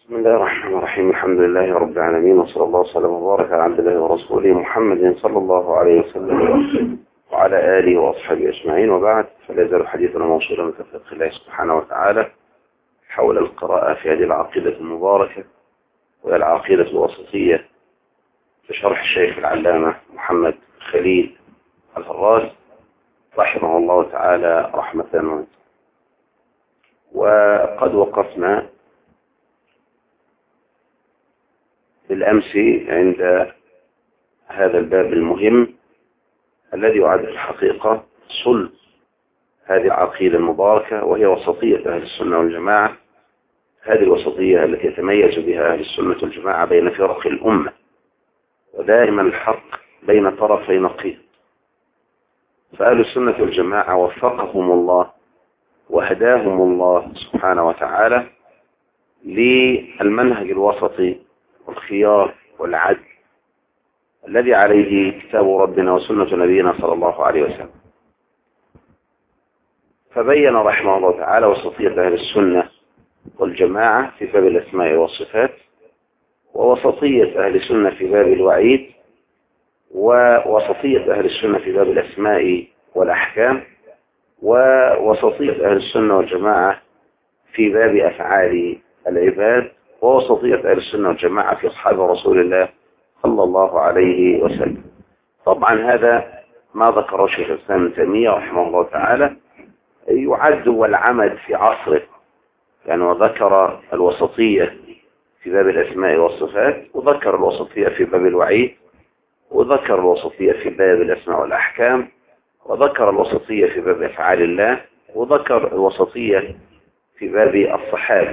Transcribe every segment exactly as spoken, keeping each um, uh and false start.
بسم الله الرحمن الرحيم. الحمد لله رب العالمين، وصلى الله وسلم وبارك على عبد الله ورسوله محمد صلى الله عليه وسلم وعلى آله وأصحابه أجمعين، وبعد، فلا يزال حديثنا موصولا من توفيق الله سبحانه وتعالى حول القراءة في هذه العقيدة المباركة، وهي العقيدة الوسطية بشرح الشيخ العلامة محمد خليل الفراس رحمه الله تعالى رحمة واسعة. وقد وقفنا بالأمس عند هذا الباب المهم الذي يعد في الحقيقة صلب هذه العقيدة المباركة، وهي وسطية أهل السنة والجماعة. هذه الوسطية التي يتميز بها أهل السنة والجماعة بين فرق الأمة، ودائما الحق بين طرفي نقيض. فأهل السنة والجماعة وفقهم الله وهداهم الله سبحانه وتعالى للمنهج الوسطي والخيار والعدل الذي عليه كتاب ربنا وسنة نبينا صلى الله عليه وسلم. فبين رحمه الله تعالى وسطية أهل السنة والجماعة في باب الأسماء والصفات، ووسطية أهل السنة في باب الوعيد، ووسطية أهل السنة في باب الأسماء والأحكام، ووسطية أهل السنة والجماعة في باب أفعال العباد، ووسطية أهل السنة والجماعة في أصحاب رسول الله صلى الله عليه وسلم. طبعا هذا ما ذكره شيخ الإسلام ابن تيمية رحمه الله تعالى يعد والعمل في عصره، يعني وذكر الوسطية في باب الأسماء والصفات، وذكر الوسطية في باب الوعيد، وذكر الوسطية في باب الأسماء والأحكام، وذكر الوسطية في باب أفعال الله، وذكر الوسطية في باب الصحابة،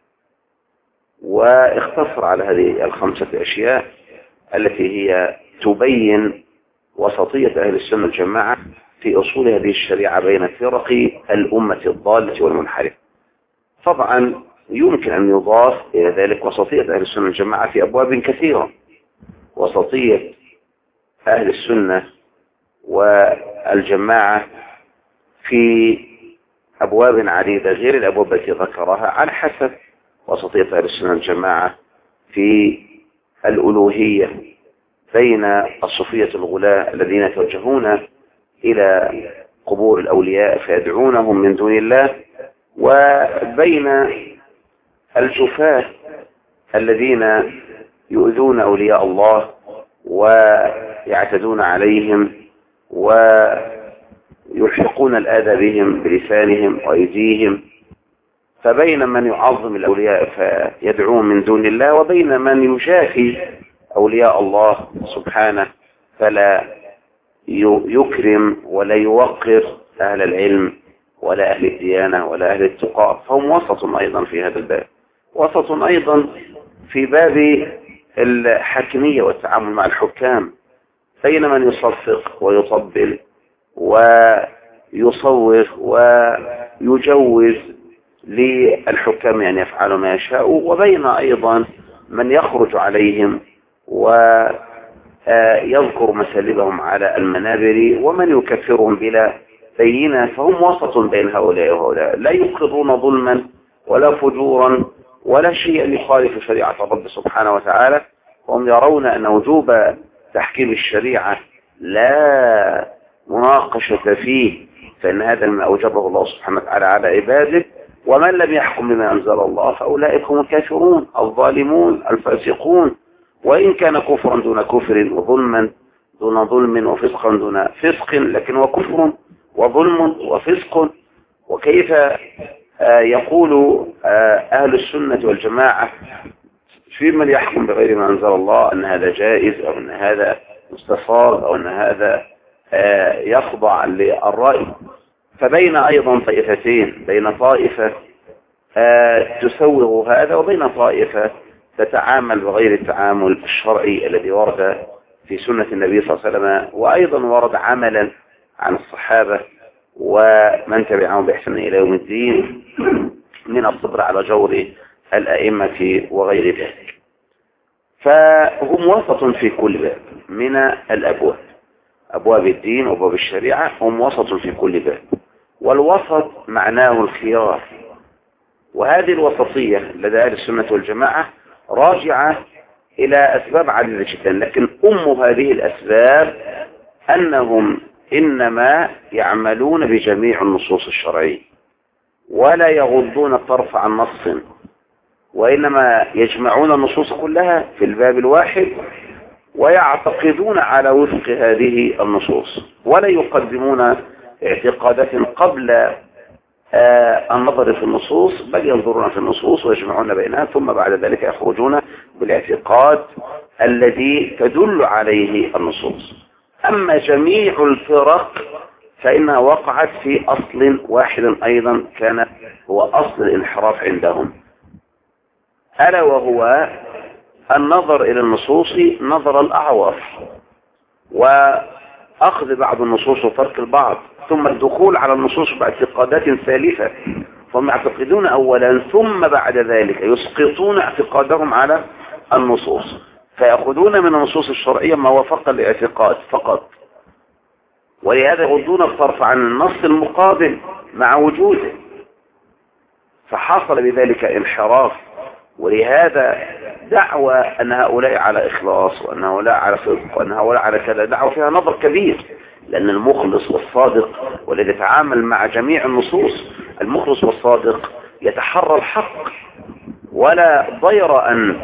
واختصر على هذه الخمسة أشياء التي هي تبين وسطية أهل السنة والجماعة في أصول هذه الشريعة بين فرق الأمة الضالة والمنحرفة. طبعا يمكن أن يضاف إلى ذلك وسطية أهل السنة والجماعة في أبواب كثيرة. وسطية أهل السنة والجماعة في أبواب عديدة غير الأبواب التي ذكرها، على حسب وسطية أهل السنة والجماعة في الألوهية بين الصوفية الغلاة الذين يتوجهون إلى قبور الأولياء فيدعونهم من دون الله، وبين الجفاة الذين يؤذون أولياء الله ويعتدون عليهم ويلحقون الأذى بهم بلسانهم وأيديهم. فبين من يعظم الأولياء فيدعوهم من دون الله، وبين من يشافي أولياء الله سبحانه فلا يكرم ولا يوقر أهل العلم ولا أهل الديانة ولا أهل التقى. فهم وسط أيضا في هذا الباب، وسط أيضا في باب الحاكمية والتعامل مع الحكام، بين من يصفق ويطبل ويصور ويجوز للحكام أن يفعلوا ما يشاءوا، وبين أيضا من يخرج عليهم ويذكر مسالبهم على المنابر ومن يكفرهم بلا بينة. فهم وسط بين هؤلاء وهؤلاء، لا يقرون ظلما ولا فجورا ولا شيء يخالف شريعة الرب سبحانه وتعالى. وهم يرون أن وجوب تحكيم الشريعة لا مناقشة فيه، فإن هذا ما أوجبه الله سبحانه وتعالى على عباده، ومن لم يحكم بما أنزل الله فأولئك هم الكافرون الظالمون الفاسقون، وإن كان كفرا دون كفر وظلما دون ظلم وفسقا دون فسق، لكن وكفر وظلم وفسق. وكيف يقول أهل السنة والجماعة في من يحكم بغير ما أنزل الله أن هذا جائز أو أن هذا مستفاض أو أن هذا يخضع للرأي؟ فبين أيضا طائفتين، بين طائفة تسوغ هذا وبين طائفة تتعامل بغير التعامل الشرعي الذي ورد في سنة النبي صلى الله عليه وسلم، وأيضا ورد عملا عن الصحابة ومن تبعهم بإحسان إلى يوم الدين من الصبر على جور الأئمة وغير ذلك. فهم وسط في كل باب من الأبواب، أبواب الدين وأبواب الشريعة، هم وسط في كل باب. والوسط معناه الخيار، وهذه الوسطية لدى أهل السنة والجماعة راجعة إلى أسباب عديدة جدا، لكن أم هذه الأسباب أنهم إنما يعملون بجميع النصوص الشرعية ولا يغضون الطرف عن نص، وإنما يجمعون النصوص كلها في الباب الواحد ويعتقدون على وفق هذه النصوص، ولا يقدمون اعتقادات قبل آه النظر في النصوص، بل ينظرون في النصوص ويجمعون بينها، ثم بعد ذلك يخرجون بالاعتقاد الذي تدل عليه النصوص. أما جميع الفرق فإنها وقعت في أصل واحد أيضا كان هو أصل الانحراف عندهم، ألا وهو النظر إلى النصوص نظر الأعور، وأخذ بعض النصوص وترك البعض، ثم الدخول على النصوص باعتقادات ثالثة، فهم يعتقدون أولا ثم بعد ذلك يسقطون اعتقادهم على النصوص، فيأخذون من النصوص الشرعية ما وفق الاعتقاد فقط، ولهذا يغضون الطرف عن النص المقابل مع وجوده، فحصل بذلك انحراف. ولهذا دعوى أن هؤلاء على إخلاص وأن هؤلاء على صدق وأن هؤلاء على كذا دعوى فيها نظر كبير، لأن المخلص والصادق والذي يتعامل مع جميع النصوص، المخلص والصادق يتحرى الحق، ولا ضير أن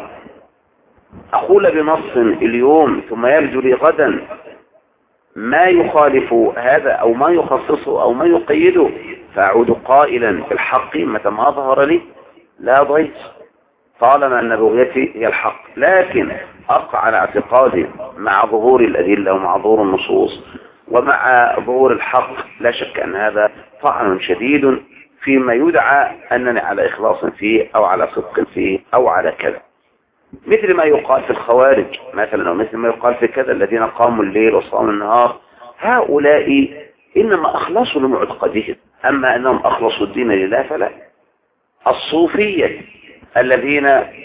أقول بنص اليوم ثم يرجو لي غدا ما يخالف هذا أو ما يخصصه أو ما يقيده، فأعود قائلا بالحق متى ما ظهر لي لا ضير، طالما أن بغيتي هي الحق، لكن أبقى على اعتقادي مع ظهور الأدلة ومع ظهور النصوص ومع ظهور الحق. لا شك أن هذا طعن شديد فيما يدعى أنني على إخلاص فيه أو على صدق فيه أو على كذا، مثل ما يقال في الخوارج مثلا، ومثل ما يقال في كذا الذين قاموا الليل وصاموا النهار. هؤلاء إنما أخلصوا لمعتقدهم، أما أنهم أخلصوا الدين لله فلا. الصوفية الذين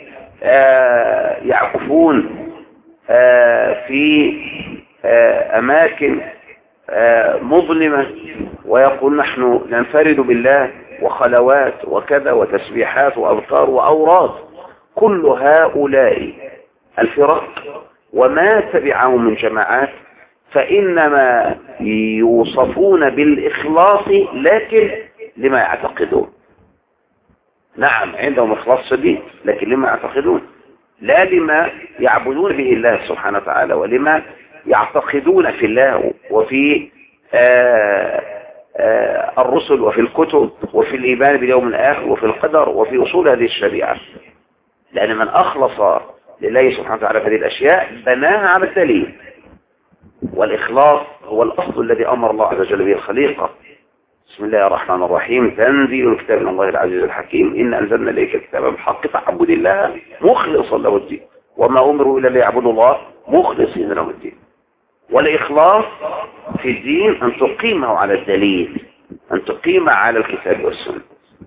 آه يعكفون آه في آه أماكن آه مظلمة ويقول نحن ننفرد بالله، وخلوات وكذا وتسبيحات وأذكار وأوراد، كل هؤلاء الفرق وما تبعهم من جماعات فإنما يوصفون بالإخلاص لكن لما يعتقدون. نعم عندهم إخلاص شديد لكن لما يعتقدون، لا لما يعبدون به الله سبحانه وتعالى ولما يعتقدون في الله وفي آآ آآ الرسل وفي الكتب وفي الإيمان باليوم الآخر وفي القدر وفي أصول هذه الشريعة. لأن من أخلص لله سبحانه وتعالى في هذه الأشياء بناها على الدليل، والإخلاص هو الأصل الذي أمر الله عز وجل به الخليقة. بسم الله الرحمن الرحيم، تنزيل الكتاب من الله العزيز الحكيم، إن أنزلنا إليك الكتاب بالحق فاعبد الله مخلصا له الدين، وما أمروا إلا ليعبدوا الله مخلصين له الدين. والإخلاص في الدين أن تقيمه على الدليل، أن تقيمه على الكتاب والسنة.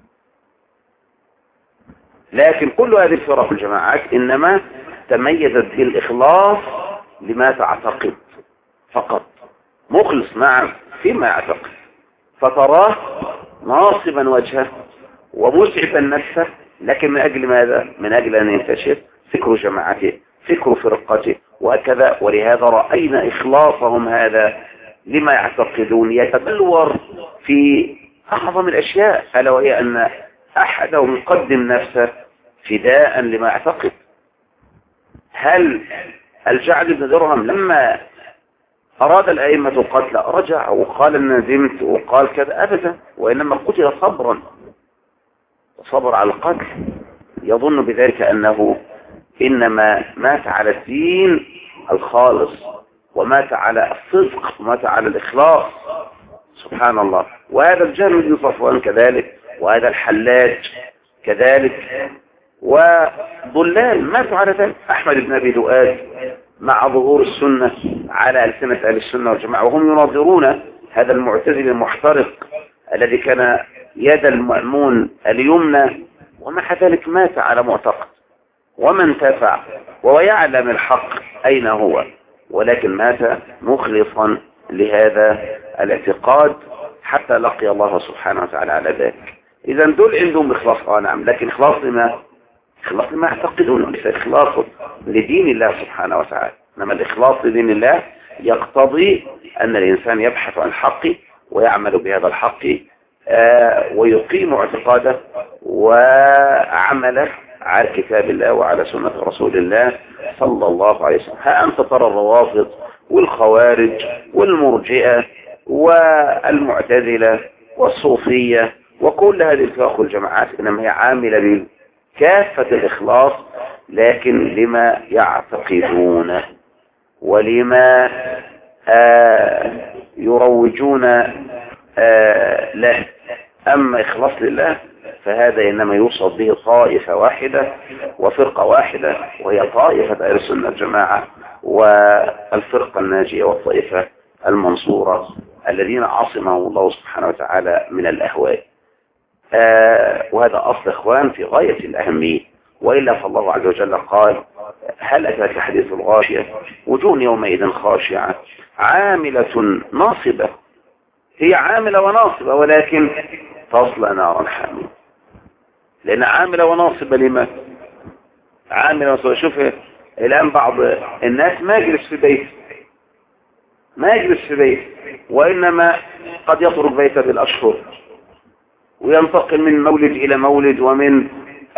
لكن كل هذه الفرق الجماعات إنما تميزت بالإخلاص لما تعتقد فقط، مخلص نعم فيما يعتقد، فتراه ناصبا وجهه ومسعفا نفسه، لكن من أجل ماذا؟ من أجل أن ينتشر فكر جماعته، فكر فرقته وهكذا. ولهذا رأينا إخلاصهم هذا لما يعتقدون يتبلور في أعظم الأشياء، ألا وهي أن أحدهم يقدم نفسه فداء لما يعتقد. هل الجعد بن درهم لما أراد الأئمة قتل رجع وقال أن ندمت وقال كذا؟ أبدا، وإنما قتل صبرا، صبر على القتل، يظن بذلك أنه إنما مات على الدين الخالص ومات على الصدق ومات على الإخلاص. سبحان الله. وهذا الجهل بن صفوان كذلك، وهذا الحلاج كذلك، وضلال ماتوا على ذلك. أحمد بن أبي دؤاد مع ظهور السنة على ألسنة أهل السنة والجماعة وهم يناظرون هذا المعتزل المحترق الذي كان يد المأمون اليمنى، ومع ذلك مات على معتقد وما انتفع وهو يعلم الحق أين هو، ولكن مات مخلصا لهذا الاعتقاد حتى لقي الله سبحانه وتعالى على ذلك. إذا دول عندهم إخلاص، آه نعم، لكن إخلاص لما إخلاص لما يعتقدون، ليس إخلاص لدين الله سبحانه وتعالى. إنما الإخلاص لدين الله يقتضي أن الإنسان يبحث عن الحق ويعمل بهذا الحق آه ويقيم اعتقاده وعمله على كتاب الله وعلى سنة رسول الله صلى الله عليه وسلم. ها أنت ترى الروافض والخوارج والمرجئة والمعتزلة والصوفية وكل هذه الفرق والجماعات إنما هي عاملة بكافة الإخلاص، لكن لما يعتقدون ولما آه يروجون آه له. أما إخلاص لله فهذا إنما يوصف به طائفة واحدة وفرقة واحدة، وهي طائفة أهل السنة الجماعة والفرقة الناجية والطائفة المنصورة الذين عصمهم الله سبحانه وتعالى من الأهواء. آه وهذا أصل إخوان في غاية الأهمية، وإلا فالله عز وجل قال: هل أتاك حديث الغاشية وجوه يومئذ خاشعة عاملة ناصبة. هي عاملة وناصبة ولكن تصلى نارا حامية. لأن عاملة وناصبة لما؟ عاملة وناصبة. شوف الآن بعض الناس ما يجلس في بيت ما يجلس في بيت وإنما قد يترك بيته بالأشهر وينتقل من مولد إلى مولد، ومن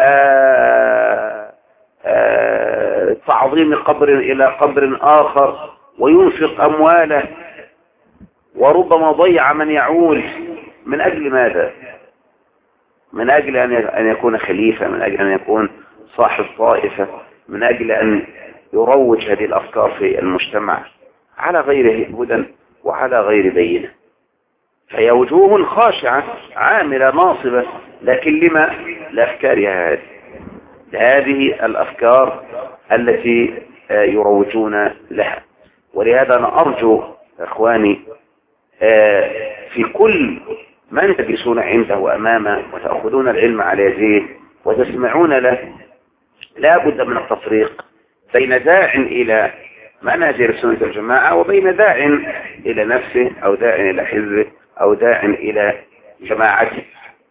آآ آآ تعظيم قبر إلى قبر آخر، وينفق أمواله وربما ضيع من يعول. من أجل ماذا؟ من أجل أن يكون خليفة، من أجل أن يكون صاحب طائفة، من أجل أن يروج هذه الأفكار في المجتمع على غير هدى وعلى غير بينة. فهي وجوه خاشعة عاملة ناصبة، لكن لما؟ لأفكارها هذه هذه الأفكار التي يروجون لها. ولهذا أنا أرجو إخواني في كل من تجلسون عنده وأمامه وتأخذون العلم على يديه وتسمعون له، لا بد من التفريق بين داع إلى منهج السنة الجماعة وبين داع إلى نفسه أو داع إلى حزبه أو داع إلى جماعته.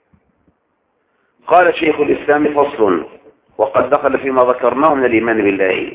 قال شيخ الإسلام: فصل. وقد دخل فيما ذكرناه من الإيمان بالله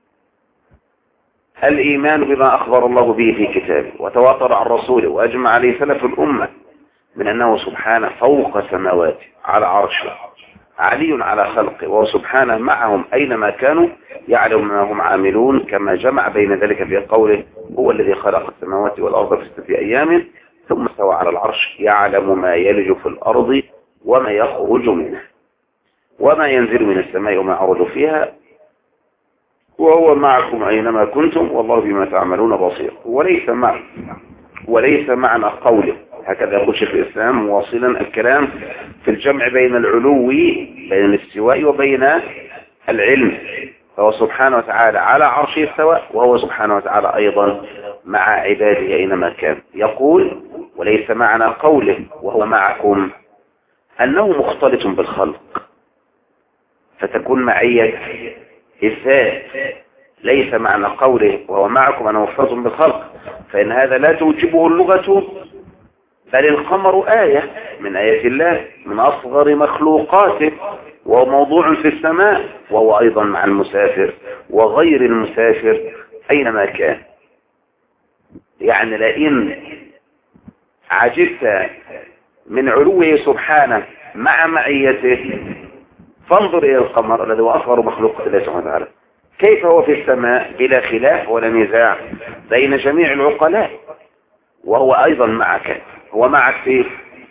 الإيمان بما أخبر الله به في كتابه وتواتر عن رسوله وأجمع عليه سلف الأمة من أنه سبحانه فوق سماواته على عرشه علي على خلقه، وهو سبحانه معهم أينما كانوا يعلم ما هم عاملون، كما جمع بين ذلك في قوله: هو الذي خلق السماوات والأرض في ستة أيام ثم استوى على العرش يعلم ما يلج في الأرض وما يخرج منها وما ينزل من السماء وما يعرج فيها وهو معكم أينما كنتم والله بما تعملون بصير. وليس مع وليس معنى قوله، هكذا يقول شيخ الإسلام واصلا الكلام في الجمع بين العلو بين الاستواء وبين العلم، فهو سبحانه وتعالى على عرشه استوى، وهو سبحانه وتعالى أيضا مع عباده أينما كان. يقول: وليس معنى قوله وهو معكم أنه مختلط بالخلق فتكون معية الذات. ليس معنى قوله وهو معكم أنه مختلط بالخلق، فإن هذا لا توجبه اللغة، بل القمر آية من آيات الله من أصغر مخلوقاته، وهو موضوع في السماء، وهو أيضا مع المسافر وغير المسافر أينما كان. يعني لئن عجبت من علوه سبحانه مع معيته فانظر إلى القمر الذي هو أصغر مخلوقات الله سبحانه وتعالى، كيف هو في السماء بلا خلاف ولا نزاع بين جميع العقلاء، وهو أيضا معك. هو معك في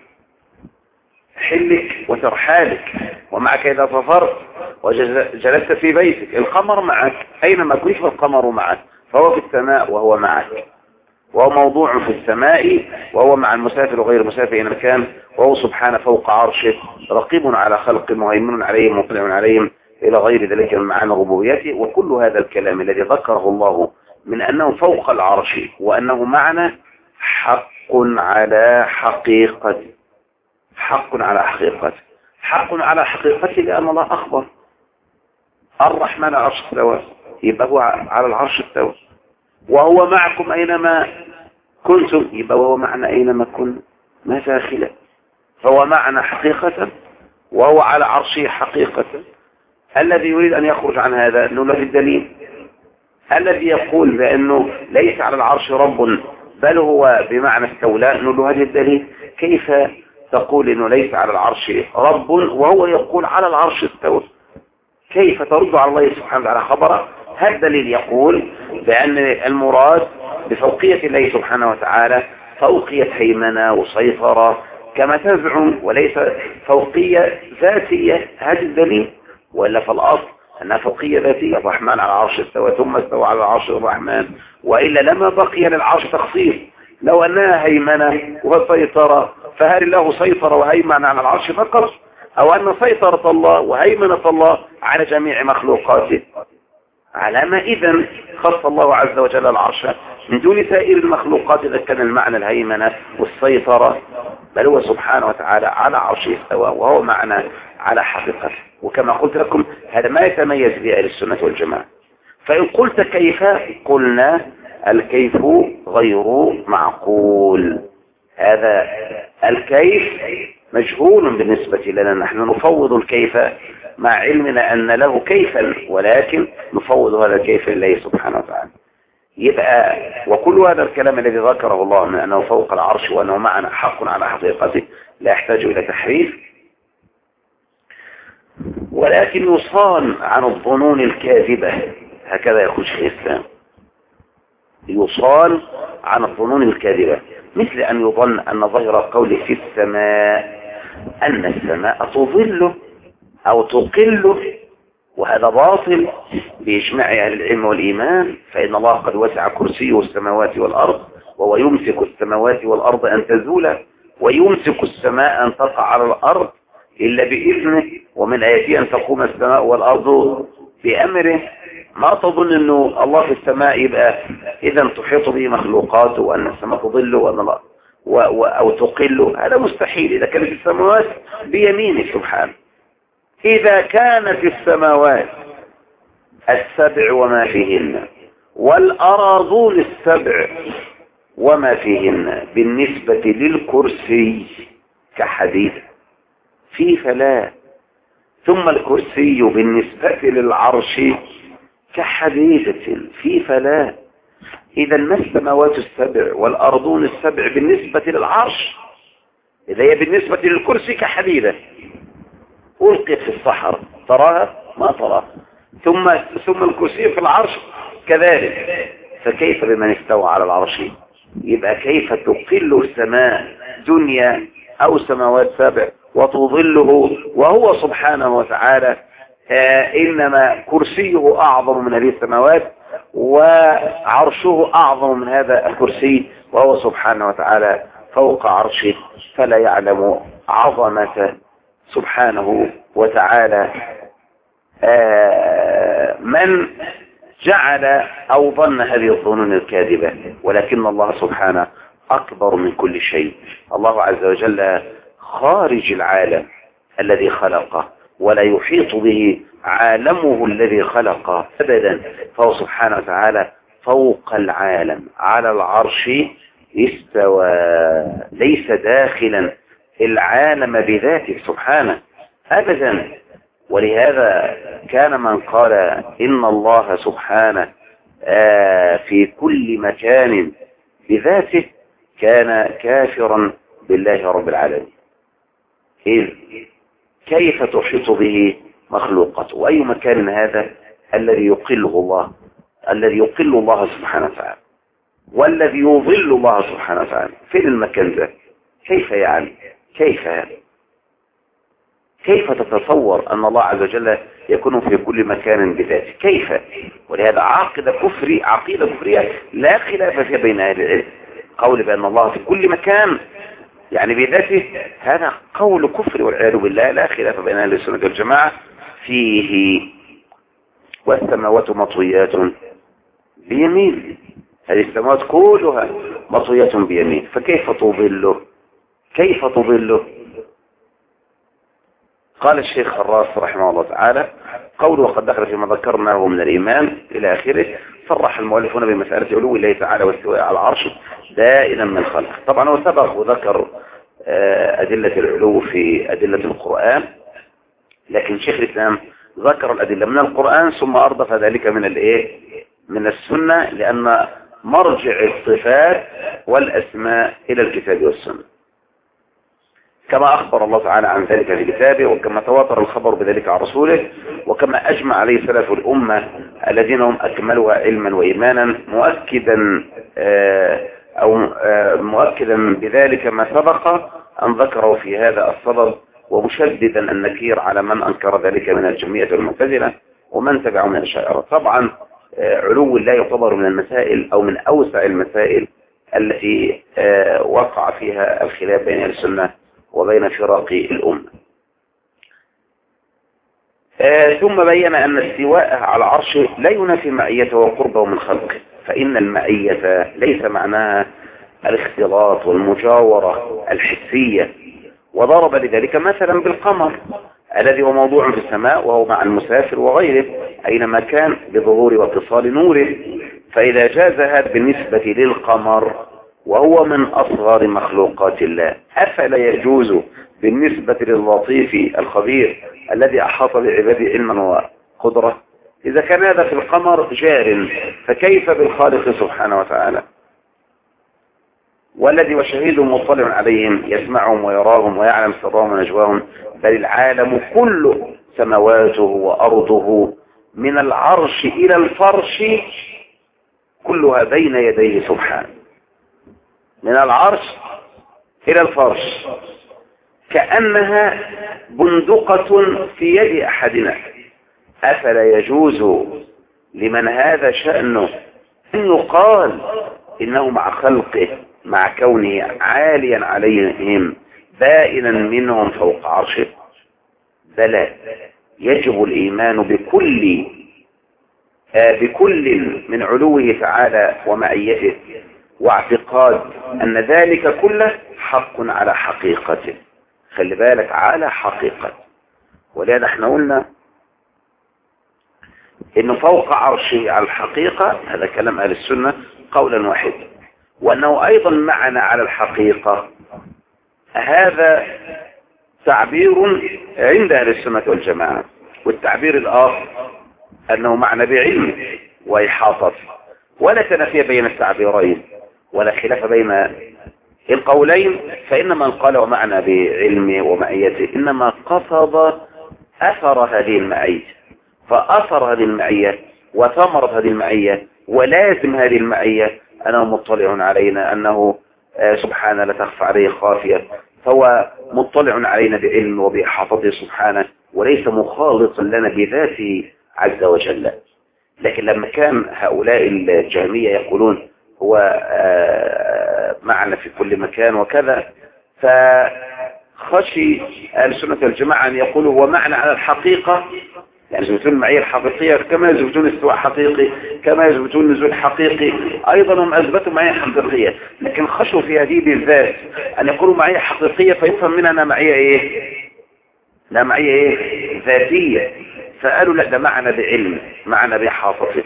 حلك وترحالك، ومعك إذا سافرت وجلست في بيتك. القمر معك أينما كنت فالقمر معك، فهو في السماء وهو معك، وهو موضوع في السماء، وهو مع المسافر وغير المسافر أينما كان، وهو سبحانه فوق عرشه رقيب على خلق مهيمن عليهم مطلع عليهم إلى غير ذلك من معاني ربوبيته. وكل هذا الكلام الذي ذكره الله من أنه فوق العرش وأنه معنا حق على حقيقته، حق على حقيقته حق على حقيقته لأن الله أخبر الرحمن على العرش استوى، يبقى هو على العرش استوى، وهو معكم أينما كنتم، يبقى هو معنا أينما كنا، ما فيها خلاف. فهو معنى حقيقة وهو على عرشه حقيقة. الذي يريد أن يخرج عن هذا أنه له الدليل. الذي يقول بأنه ليس على العرش رب بل هو بمعنى استولى أنه له هذا الدليل. كيف تقول أنه ليس على العرش رب وهو يقول على العرش استوى؟ كيف ترد على الله سبحانه وتعالى خبره؟ هذا الدليل يقول بأن المراد بفوقية الله سبحانه وتعالى فوقية هيمنة وسيطرة كما تزعم، وليس فوقية ذاتية. هذا الدليل. وإلا فالأصل أنها فوقية ذاتية، الرحمن على العرش استوى ثم استوى على العرش الرحمن، وإلا لما بقي للعرش تخصيص. لو أنها هيمنة وسيطرة فهل الله سيطر وهيمن على العرش فقط، أو أن سيطرة الله وهيمنة الله على جميع مخلوقاته؟ على ما إذن خص الله عز وجل العرش من دون سائر المخلوقات إذا كان المعنى الهيمنة والسيطرة، بل هو سبحانه وتعالى على عرشه استوى وهو معنى على حقيقة. وكما قلت لكم هذا ما يتميز به أهل السنة والجماعة. فإن قلت كيف قلنا الكيف غير معقول. هذا الكيف مجهول بالنسبة لنا، نحن نفوض الكيف مع علمنا أن له كيفا، ولكن نفوض هذا الكيف لله سبحانه وتعالى. يبقى وكل هذا الكلام الذي ذكره الله من أنه فوق العرش وأنه معنا حق على حقيقته لا يحتاج إلى تحريف، ولكن يصان عن الظنون الكاذبة. هكذا يقول شيخ الإسلام، يصان عن الظنون الكاذبة، مثل أن يظن أن ظاهر قوله في السماء أن السماء تظله أو تقله، وهذا باطل بإجماع أهل العلم والإيمان. فإن الله قد وسع كرسيه السماوات والأرض وهو يمسك السماوات والأرض أن تزولا ويمسك السماء أن تقع على الأرض إلا بإذنه، ومن آياته أن تقوم السماء والأرض بأمره. ما تظن أنه الله في السماء يبقى إذا تحيط به مخلوقاته وأن السماء تظله وأن الله و و أو تقله، هذا مستحيل إذا كانت السماوات بيمينه سبحانه. إذا كانت السماوات السبع وما فيهن والأراضون السبع وما فيهن بالنسبة للكرسي كحديد في فلا، ثم الكرسي بالنسبة للعرش كحديدة في فلا، إذا ما السماوات السبع والأرضون السبع بالنسبة للعرش إذا هي بالنسبة للكرسي كحديدة ألقيت في الصحراء تراها ما تراها، ثم ثم الكرسي في العرش كذلك، فكيف بمن استوى على العرش؟ يبقى كيف تقل السماء دنيا أو سماوات سبع وتظله وهو سبحانه وتعالى آه إنما كرسيه أعظم من هذه السماوات وعرشه أعظم من هذا الكرسي، وهو سبحانه وتعالى فوق عرشه فلا يعلم عظمته سبحانه وتعالى. آه من جعل أو ظن هذه الظنون الكاذبة، ولكن الله سبحانه أكبر من كل شيء. الله عز وجل خارج العالم الذي خلقه ولا يحيط به عالمه الذي خلقه أبدا، فهو سبحانه وتعالى فوق العالم على العرش استوى، ليس داخلا العالم بذاته سبحانه أبدا. ولهذا كان من قال إن الله سبحانه في كل مكان بذاته كان كافرا بالله رب العالمين. إذ كيف تحيط به مخلوقات؟ وأي مكان هذا الذي يقله الله، الذي يقل الله سبحانه وتعالى والذي يظل الله سبحانه وتعالى؟ فين المكان ذا؟ كيف يعني؟ كيف يعني؟ كيف تتصور أن الله عز وجل يكون في كل مكان بذاته؟ كيف؟ ولهذا عقيدة كفري عقيدة كفرية لا خلاف فيها بين أهل العلم. قول بأن الله في كل مكان يعني بذاته هذا قول كفر والعياذ بالله، لا خلاف بين أهل السنة والجماعة فيه. والسماوات مطويات بيمين، هذه السماوات كلها مطويات بيمين، فكيف تضله؟ كيف تضله؟ قال الشيخ الراس رحمه الله تعالى قوله وقد دخل فيما ذكرناه من الإيمان إلى آخره، صرح المؤلفون بمسألة علو الله تعالى واستواء على العرش دائما من الخلق. طبعا هو سبق وذكر أدلة العلو في أدلة القرآن، لكن شيخ الإسلام ذكر الأدلة من القرآن ثم أردف ذلك من الإيه من السنة، لأن مرجع الصفات والأسماء إلى الكتاب والسنة، كما أخبر الله تعالى عن ذلك في كتابه، وكما تواتر الخبر بذلك عن رسوله، وكما أجمع عليه سلف الأمة الذين هم أكملها علما وإيمانا، مؤكدا أو مؤكدا بذلك ما سبق أن ذكره في هذا الصدد، ومشددا النكير على من أنكر ذلك من الجميع والمعتزلة ومن تبعه من الأشاعرة. طبعا علو الله يعتبر من المسائل أو من أوسع المسائل التي وقع فيها الخلاف بين السنة وبين فرق الأمة. ثم بين أن استواءه على العرش لا ينافي معيته وقربه من خلقه، فإن المعية ليس معناها الاختلاط والمجاورة الحسية، وضرب لذلك مثلا بالقمر الذي هو موضوع في السماء وهو مع المسافر وغيره أينما كان بظهور واتصال نوره، فإذا جاز هذا بالنسبة للقمر وهو من أصغر مخلوقات الله، أفلا يجوز بالنسبة للطيف الخبير الذي أحاط بعباده علما وقدرة؟ إذا كان هذا في القمر جار فكيف بالخالق سبحانه وتعالى، والذي وشهيد مطلع عليهم يسمعهم ويراهم ويعلم سرهم ونجواهم، بل العالم كله سماواته وأرضه من العرش إلى الفرش كلها بين يديه سبحانه، من العرش إلى الفرش كأنها بندقة في يد أحدنا، أفلا يجوز لمن هذا شأنه أن يقال إنه مع خلقه مع كونه عاليا عليهم بائنا منهم فوق عرشه؟ بلى، يجب الإيمان بكل آه بكل من علوه تعالى ومعيته، واعتقاد أن ذلك كله حق على حقيقته. خلي بالك، على حقيقته. ولذا احنا قلنا إنه فوق عرشه على الحقيقة، هذا كلام أهل السنة قولا واحدا، وأنه أيضا معنا على الحقيقة، هذا تعبير عند أهل السنة والجماعة. والتعبير الآخر أنه معنا بعلم وإحاطة، ولا تنافي بين التعبيرين ولا خلاف بين القولين، فإن من قال ومعنا بعلم ومعيته إنما قصد أثر هذه المعية، فأثر هذه المعية وثمرة هذه المعية ولازم هذه المعية أنه مطلع علينا، أنه سبحانه لا تخفى عليه خافية، فهو مطلع علينا بعلم وبإحاطته سبحانه، وليس مخالطا لنا بذاته عز وجل. لكن لما كان هؤلاء الجهمية يقولون هو معنا في كل مكان وكذا، فخشي أهل السنة والجماعة أن يقولوا هو معنا على الحقيقة، يعني يثبتون المعية الحقيقية كما يثبتون استواء حقيقي، كما يثبتون نزول حقيقي، أيضا هم أثبتوا معية حقيقية، لكن خشوا في هذه بالذات أن يقولوا معية حقيقية فيفهم منها أنها معية إيه؟ لا، معية إيه؟ ذاتية. فقالوا لا، ده معنا بعلم، معنا بإحاطته،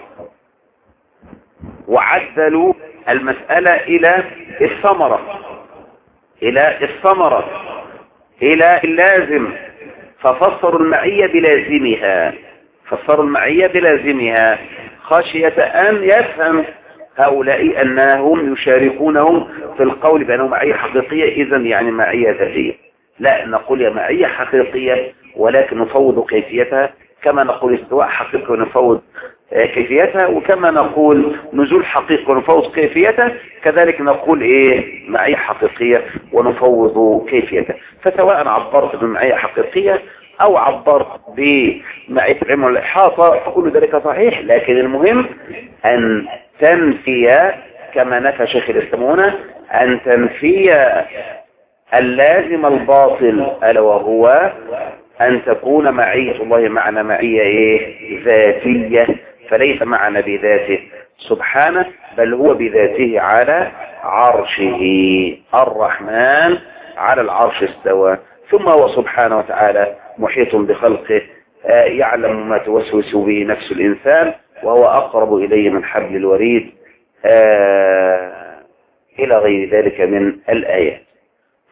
وعدلوا المسألة إلى الثمرة، إلى الثمرة، إلى اللازم، ففسروا المعية بلازمها، فسروا المعية بلازمها خشية أن يفهم هؤلاء أنهم يشاركونهم في القول بأنه معية حقيقية إذن يعني معية ذاتية. لا، نقول يا معية حقيقية ولكن نفوض كيفيتها، كما نقول استواء حقيقي ونفوض كيفيتها، وكما نقول نزول حقيقي ونفوض كيفيتها، كذلك نقول ايه معية حقيقية ونفوض كيفيتها. فسواء عبرت بمعية حقيقية او عبرت بمعية العلم والإحاطة فكل ذلك صحيح، لكن المهم ان تنفي كما نفى شيخ الإسلام هنا، ان تنفي اللازم الباطل، ألا وهو أن تكون معية الله معنا معية إيه؟ ذاتية، فليس معنا بذاته سبحانه، بل هو بذاته على عرشه. الرحمن على العرش استوى، ثم هو سبحانه وتعالى محيط بخلقه، يعلم ما توسوس به نفس الإنسان، وهو أقرب إليه من حبل الوريد، إلى غير ذلك من الآيات.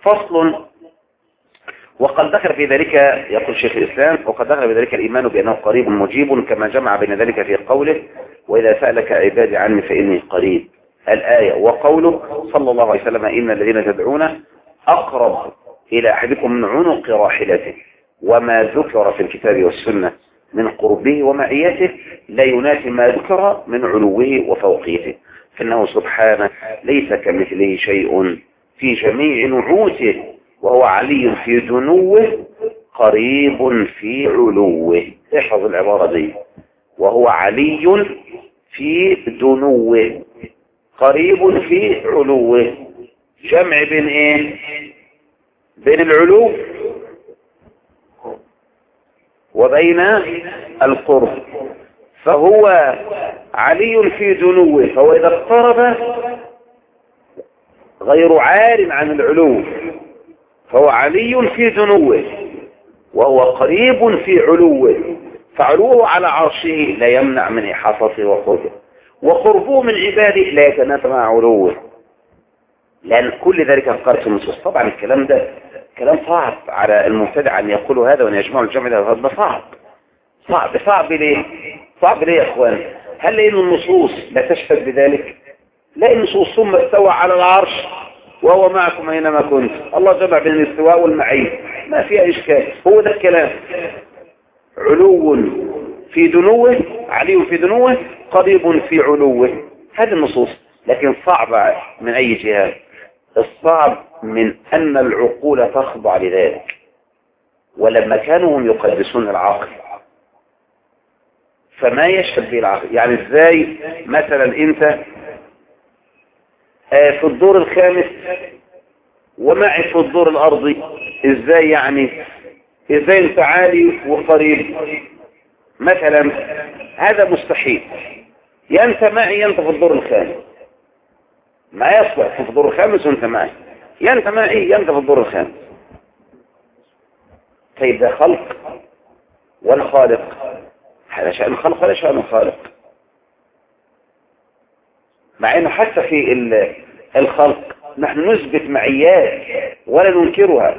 فصل. وقد ذكر في ذلك، يقول شيخ الإسلام، وقد ذكر في ذلك الإيمان بأنه قريب مجيب، كما جمع بين ذلك في قوله وإذا سألك عبادي عني فإني قريب الآية، وقوله صلى الله عليه وسلم إن الذين تدعون أقرب إلى أحدكم من عنق راحلته، وما ذكر في الكتاب والسنة من قربه ومعيته لا ينافي ما ذكر من علوه وفوقيته، فإنه سبحانه ليس كمثله شيء في جميع نعوته، وهو علي في دنوه قريب في علوه. احفظ العبارة دي، وهو علي في دنوه قريب في علوه. جمع بين ايه؟ بين العلو وبين القرب. فهو علي في دنوه، فهو إذا اقترب غير عار عن العلو، فهو علي في دنوه وهو قريب في علوه، فعلوه على عرشه لا يمنع من إحاطته وقربه، وقربه من عباده لا يتنافى مع علوه، لأن كل ذلك قالت النصوص. طبعا الكلام ده كلام صعب على المبتدع أن يقولوا هذا وأن يجمعوا الجمع ده، هذا صعب صعب صعب ليه؟ صعب ليه يا أخوان؟ هل لأن النصوص لا تشهد بذلك؟ لا، النصوص ثم استوى على العرش وهو معكم أينما كنت، الله جمع بين الاستواء والمعية، ما فيها إشكال، هو ده الكلام. علو في دنوه، علي في دنوه قريب في علوه، هذه النصوص. لكن صعب من أي جهة؟ الصعب من أن العقول تخضع لذلك، ولما كانوا هم يقدسون العقل فما يشهد به العقل. يعني ازاي مثلا انت آه في الدور الخامس ومعي في الدور الارضي، ازاي يعني؟ ازاي انت عالي وقريب مثلا؟ هذا مستحيل. يا انت معي يا انت في الدور الخامس، ما يصلح في الدور الخامس وانت معي، يا انت معي يا انت في الدور الخامس. طيب ده خلق ولا خالق؟ هذا شأن الخلق ولا شأن الخالق؟ مع انه حتى في الخلق نحن نثبت معيات ولا ننكرها.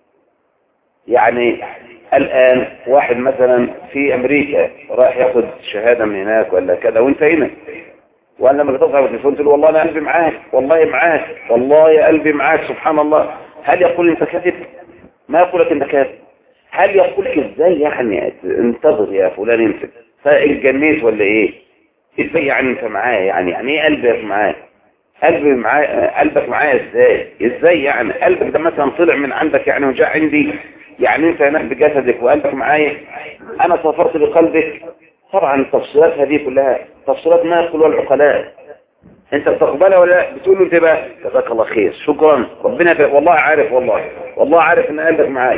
يعني الآن واحد مثلا في أمريكا راح ياخد شهادة من هناك ولا كذا وانت هنا، وأنا لما بتطلع بالتليفون تقول والله أنا قلبي معاك، والله معاك، والله يا قلبي معاك، سبحان الله. هل يقول انت كذب؟ ما يقول لك انت كذب. هل يقول لك ازاي يعني انتظر يا فلان انت فاتجنيت ولا ايه؟ ازاي يعني انت معايا؟ يعني يعني ايه قلبك معايا؟ قلبي معايا، قلبك معايا ازاي؟ ازاي يعني قلبك ده مثلا طلع من عندك يعني وجاء عندي؟ يعني انت هناك بجسدك وقلبك معايا، انا سافرت بقلبك. طبعا التفصيلات هذه كلها تفصيلات ما يقولها العقلاء. انت بتقبلها ولا لا؟ بتقول له انت بقى جزاك الله خير، شكرا، ربنا بقى. والله عارف، والله والله عارف ان قلبك معايا.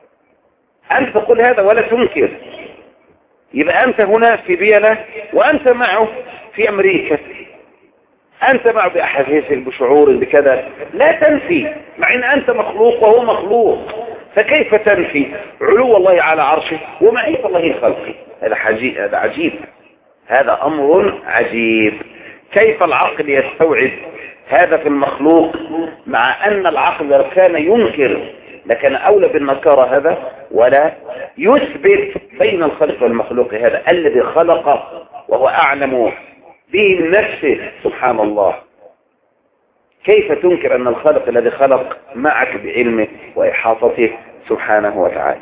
انت تقول هذا ولا تنكر، يبقى انت هنا في فيينا وانت معه في امريكا، انت معه باحاسيسك بشعورك بكذا، لا تنفي، مع ان انت مخلوق وهو مخلوق. فكيف تنفي علو الله على عرشه ومعية الله خلقه؟ هذا عجيب، هذا عجيب، هذا امر عجيب. كيف العقل يستوعب هذا في المخلوق، مع ان العقل لو كان ينكر لكان اولى بالنكارة هذا، ولا يثبت بين الخلق والمخلوق هذا الذي خلق وهو اعلم به من نفسه، سبحان الله. كيف تنكر ان الخالق الذي خلق معك بعلمه واحاطته سبحانه وتعالى؟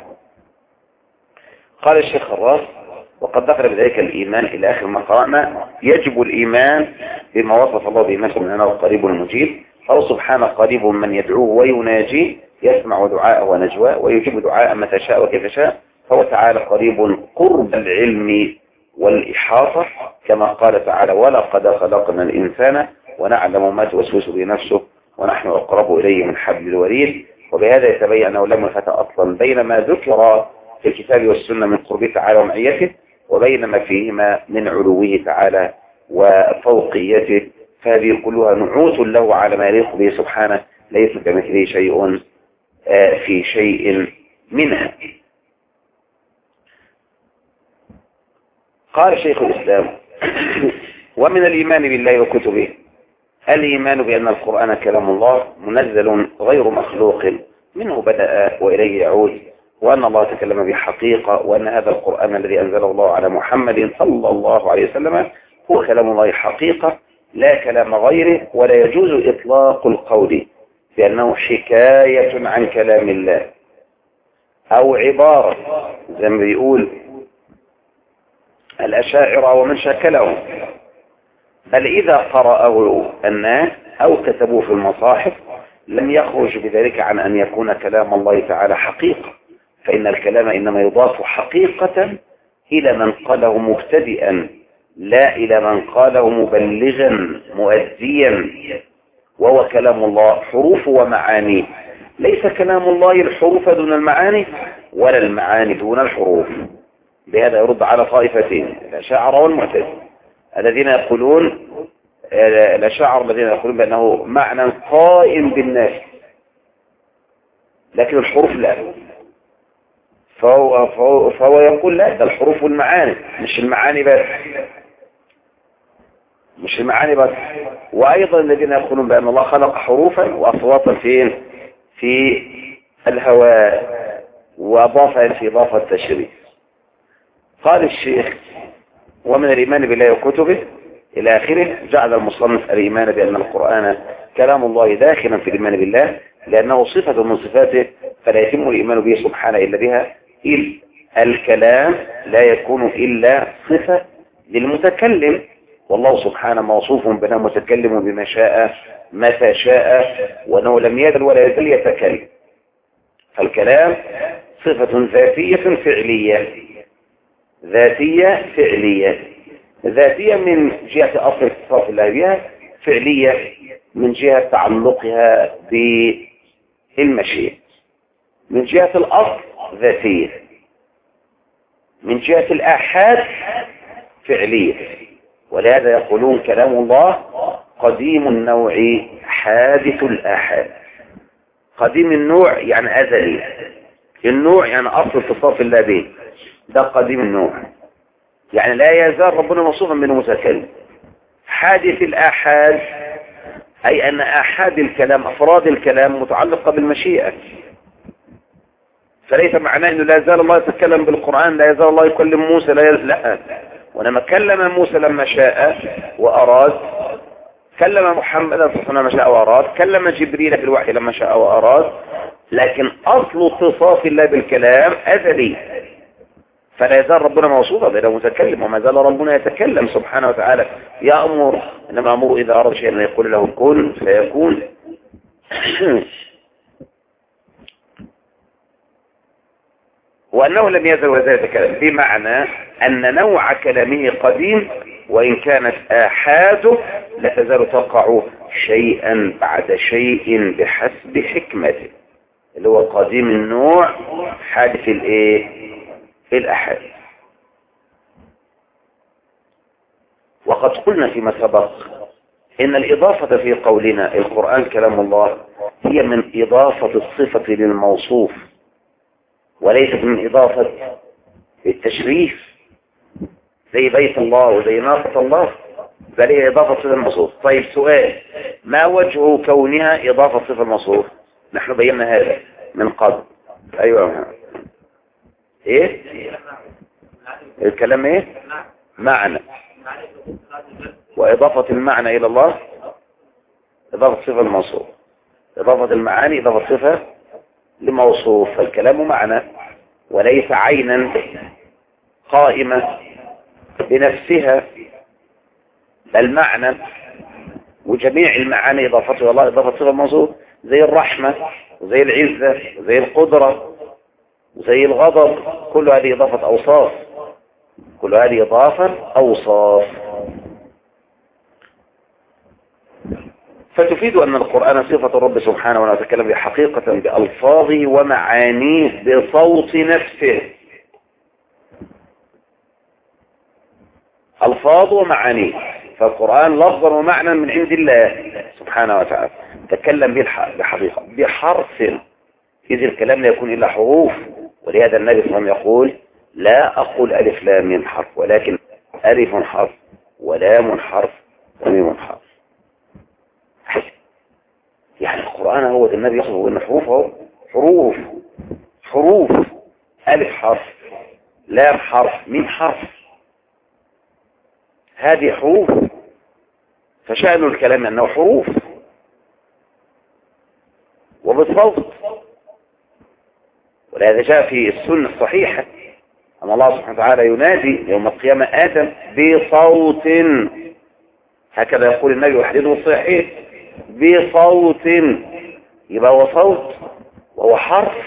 قال الشيخ خراس وقد ذكر بذلك الايمان الى اخر ما قرانا. يجب الايمان بما وصف الله به نفسه من انه قريب مجيب. قال سبحانه قريب من يدعوه ويناجيه، يسمع دعاءه ونجواه ويجيب دعاء متى شاء وكيف شاء، فهو تعالى قريب قرب العلم والإحاطة، كما قال تعالى ولقد خلقنا الإنسان ونعلم ما توسوس به نفسه ونحن أقرب إليه من حبل الوريد. وبهذا يتبين أنه لم يفتى أصلا بين ما ذكر في الكتاب والسنة من قربه تعالى ومعيته وبين ما فيهما من علوه تعالى وفوقيته، فهذه كلها نعوت له على ما يليق به سبحانه، ليس كمثله شيء في شيء منها. قال شيخ الإسلام ومن الإيمان بالله وكتبه الإيمان بأن القرآن كلام الله منزل غير مخلوق منه بدأ وإليه يعود، وأن الله تكلم بحقيقة، وأن هذا القرآن الذي أنزله الله على محمد صلى الله عليه وسلم هو كلام الله حقيقة لا كلام غيره. ولا يجوز إطلاق القول بأنه حكاية عن كلام الله أو عبارة زي ما بيقول الأشاعرة ومن شكلهم، بل إذا قرأه الناس أو كتبوه في المصاحف لم يخرج بذلك عن أن يكون كلام الله تعالى حقيقة، فإن الكلام إنما يضاف حقيقة إلى من قاله مبتدئا لا إلى من قاله مبلغا مؤديا، وهو كلام الله حروف ومعاني. ليس كلام الله الحروف دون المعاني ولا المعاني دون الحروف. بهذا يرد على طائفتين، الأشاعرة والمعتزلة الذين يقولون الأشاعرة الذين يقولون بأنه معنى قائم بالناس لكن الحروف لا، فهو, فهو, فهو يقول لا، ده الحروف والمعاني مش المعاني بس، مش المعاني بس. وأيضا الذين يقولون بأن الله خلق حروفا وأصواتا فين في الهواء وأضافها في إضافة التشريف. قال الشيخ ومن الإيمان بالله وكتبه إلى آخره جعل المصنف الإيمان بأن القرآن كلام الله داخلا في الإيمان بالله لأنه صفة من صفاته فلا يتم الإيمان به سبحانه إلا بها، إذ الكلام لا يكون إلا صفة للمتكلم، والله سبحانه موصوف بأنه متكلم بما شاء متى شاء وأنه لم يزل ولا يزل يتكلم. فالكلام صفة ذاتية فعلية، ذاتية فعلية، ذاتية من جهة أصل اتصاف الله بها، فعلية من جهة تعلقها بالمشيئة. من جهة الأصل ذاتية، من جهة الآحاد فعلية. ولهذا يقولون كلام الله قديم النوع حادث الآحاد. قديم النوع يعني أزلي، النوع يعني أصل اتصاف الله به، ده قديم النوع يعني لا يزال ربنا موصوفا منه متكلم. حادث الآحاد أي أن آحاد الكلام أفراد الكلام متعلقة بالمشيئة، فليس معناه أنه لا يزال الله يتكلم بالقرآن، لا يزال الله يكلم موسى، لا يزال لا، ولما كلم موسى لما شاء وأراد، كلم محمد صلى الله عليه وسلم لما شاء وأراد، كلم جبريل في الوحي لما شاء وأراد، لكن أصل اتصاف الله بالكلام أزلي، فلا يزال ربنا موصوفا بأنه متكلم، وما زال ربنا يتكلم سبحانه وتعالى يأمر، إنما أمر إذا أراد شيئا يقول له كن فيكون. وأنه لم يزل ولا يتكلم بمعنى أن نوع كلامه قديم، وإن كانت آحاده لا تزال تقع شيئا بعد شيء بحسب حكمته، اللي هو قديم النوع حادث الايه الأحاديث. وقد قلنا فيما سبق إن الإضافة في قولنا القرآن كلام الله هي من إضافة الصفة للموصوف وليست من إضافة التشريف زي بيت الله وزي ناقة الله، بل هي إضافة صفة الموصوف. طيب سؤال، ما وجه كونها إضافة صفة الموصوف؟ نحن بينا هذا من قبل. أيوة إيه الكلام إيه معنى، وإضافة المعنى إلى الله إضافة صفة الموصوف، إضافة المعاني إضافة صفة لموصوف. فالكلام معنى وليس عينا قائمة بنفسها، بل معنى، وجميع المعاني إضافته إلى الله إضافة صفة الموصوف، زي الرحمة وزي العزة وزي القدرة وزي الغضب، كل هذه إضافة أوصاف، كل هذه إضافة أوصاف. فتفيد أن القرآن صفة الرب سبحانه وتعالى يتكلم بحقيقة بألفاظه ومعانيه بصوت نفسه، ألفاظ ومعانيه. فالقرآن لفظا ومعنى من عند الله سبحانه وتعالى تكلم بحقيقة بحرف، إذ الكلام لا يكون إلا حروف. ولهذا النبي صلى الله عليه وسلم يقول لا أقول ألف لام من حرف، ولكن ألف حرف ولام حرف وميم حرف. يعني القرآن هو ده النبي يصفه إن حروفه حروف حروف ألف حرف، لام حرف، ميم حرف، هذه حروف. فشأن الكلام أنه حروف وبالصوت. ولهذا جاء في السنة الصحيحة أن الله سبحانه وتعالى ينادي يوم القيامة آدم بصوت، هكذا يقول النبي وحديثه الصحيح، بصوت، يبقى هو صوت وهو حرف،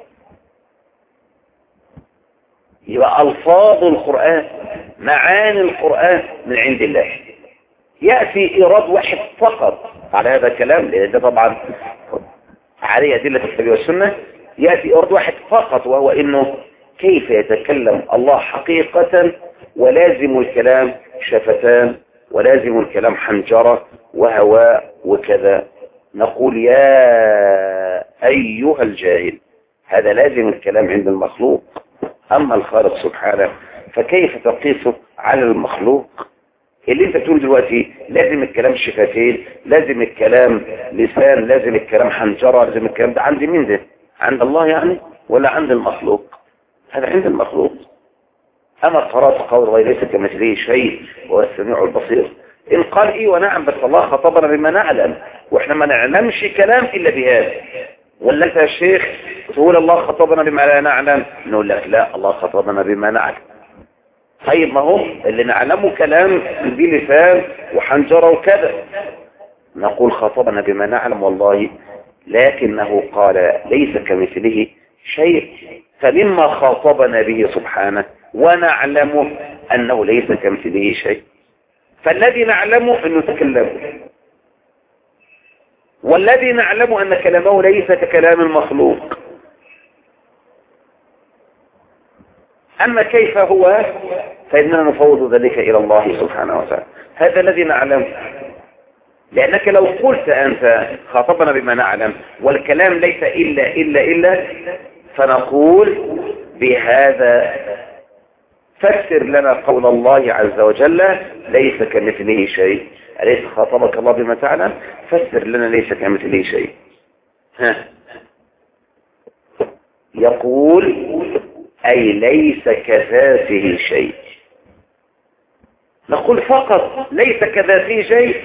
يبقى ألفاظ القرآن معاني القرآن من عند الله. يأتي إيراد واحد فقط على هذا الكلام، لأن ده طبعا عليه أدلة الكتاب والسنة. يأتي إيراد واحد فقط، وهو إنه كيف يتكلم الله حقيقة ولازم الكلام شفتان ولازم الكلام حنجرة وهواء وكذا. نقول يا أيها الجاهل، هذا لازم الكلام عند المخلوق. أما الخالق سبحانه فكيف تقيسه على المخلوق؟ اللي انت بتقول دلوقتي لازم الكلام شفتين، لازم الكلام لسان، لازم الكلام حنجرة، لازم الكلام ده عند مين ده؟ عند الله يعني ولا عند المخلوق؟ هذا عند المخلوق. أما قرأت قول غير ليس كمثله شيء وهو السميع البصير، إن قال إيه ونعم، بس الله خطبنا بما نعلم، وإحنا ما نعلمش كلام إلا بهذا. ولا أنت يا شيخ تقول الله خطبنا بما لا نعلم؟ نقول لك لا، الله خطبنا بما نعلم. طيب ما هو اللي نعلمه كلام بيه لسان وحنجرة وكذا. نقول خطبنا بما نعلم والله، لكنه قال ليس كمثله شيء، فمما خاطبنا به سبحانه ونعلمه أنه ليس كمثله شيء. فالذي نعلمه أنه تكلم، والذي نعلمه أن كلامه ليس ككلام المخلوق. أما كيف هو فإننا نفوض ذلك إلى الله سبحانه وتعالى. هذا الذي نعلم. لأنك لو قلت أنت خاطبنا بما نعلم والكلام ليس إلا إلا إلا، فنقول بهذا فسر لنا قول الله عز وجل ليس كمثله شيء. أليس خاطبك الله بما تعلم؟ فسر لنا ليس كمثله شيء. ها. يقول أي ليس كذاته شيء. نقول فقط ليس كذاته شيء،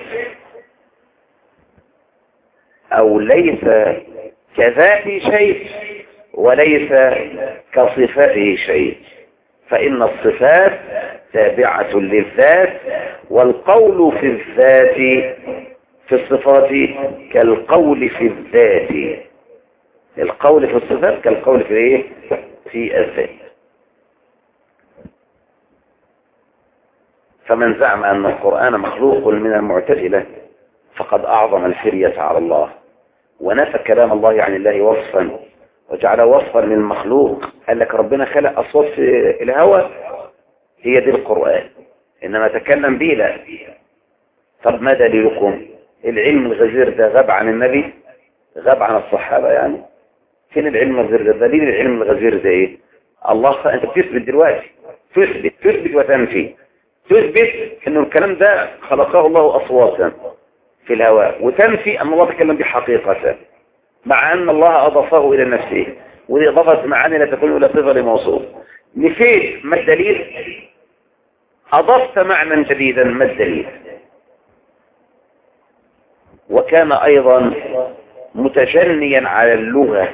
أو ليس كذاته شيء وليس كصفاته شيء، فإن الصفات تابعة للذات، والقول في الذات في الصفات كالقول في الذات. القول في الصفات كالقول في ايه؟ في الذات. فمن زعم أن القرآن مخلوق من المعتزلة فقد أعظم الفرية على الله، ونفى كلام الله عن الله وصفا وجعله وصفا للمخلوق. قال لك ربنا خلق أصوات في الهواء، هي دي القرآن، إنما تكلم به لا. طب ما دليلكم؟ العلم الغزير ده غاب عن النبي، غاب عن الصحابة يعني. فين العلم الغزير ده؟ دليل العلم الغزير ده ايه؟ الله. انت بتثبت دلوقتي، تثبت تثبت وتنفي. تثبت انه الكلام ده خلقه الله اصواتا في الهواء، وتنفي ان الله تكلم به حقيقة، مع ان الله اضافه الى نفسه، ودي اضافه معاني لا تكون الا صفه لموصوف. نفيت، ما الدليل؟ اضفت معنى جديدا، ما الدليل؟ وكان ايضا متجنيا على اللغة،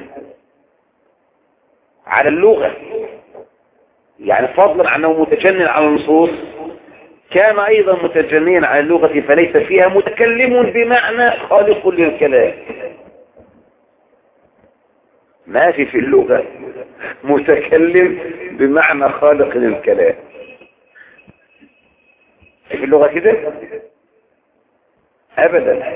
على اللغة يعني فضلا عنه متجنن على النصوص، كان ايضا متجنيا على اللغة، فليس فيها متكلم بمعنى خالق للكلام. ما في في اللغة متكلم بمعنى خالق للكلام في اللغة كده ابدا.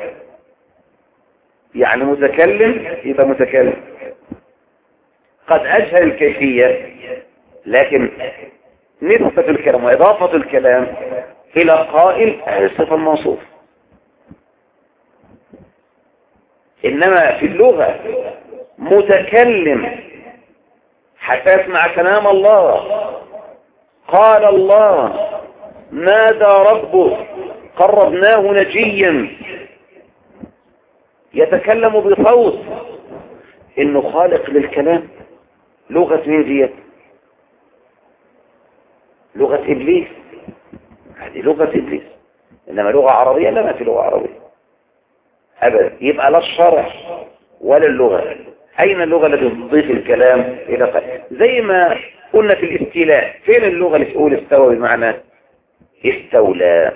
يعني متكلم يبقى متكلم، قد أجهل الكيفية، لكن نسبة الكلام وإضافة الكلام إلى قائل هذه الصفة الموصوف. إنما في اللغة متكلم حتى يسمع كلام الله. قال الله نادى ربه قربناه نجيا، يتكلم بصوت، انه خالق للكلام. لغة مين ديت؟ لغة ابليس، هذه لغة ابليس. انما لغة عربية؟ لا، ما في لغة عربية ابدا. يبقى لا الشرع ولا اللغة. اين اللغة التي تضيف الكلام الى قلب؟ زي ما قلنا في الاستيلاء، فين اللغة اللي تقول استوى بمعنى استولى؟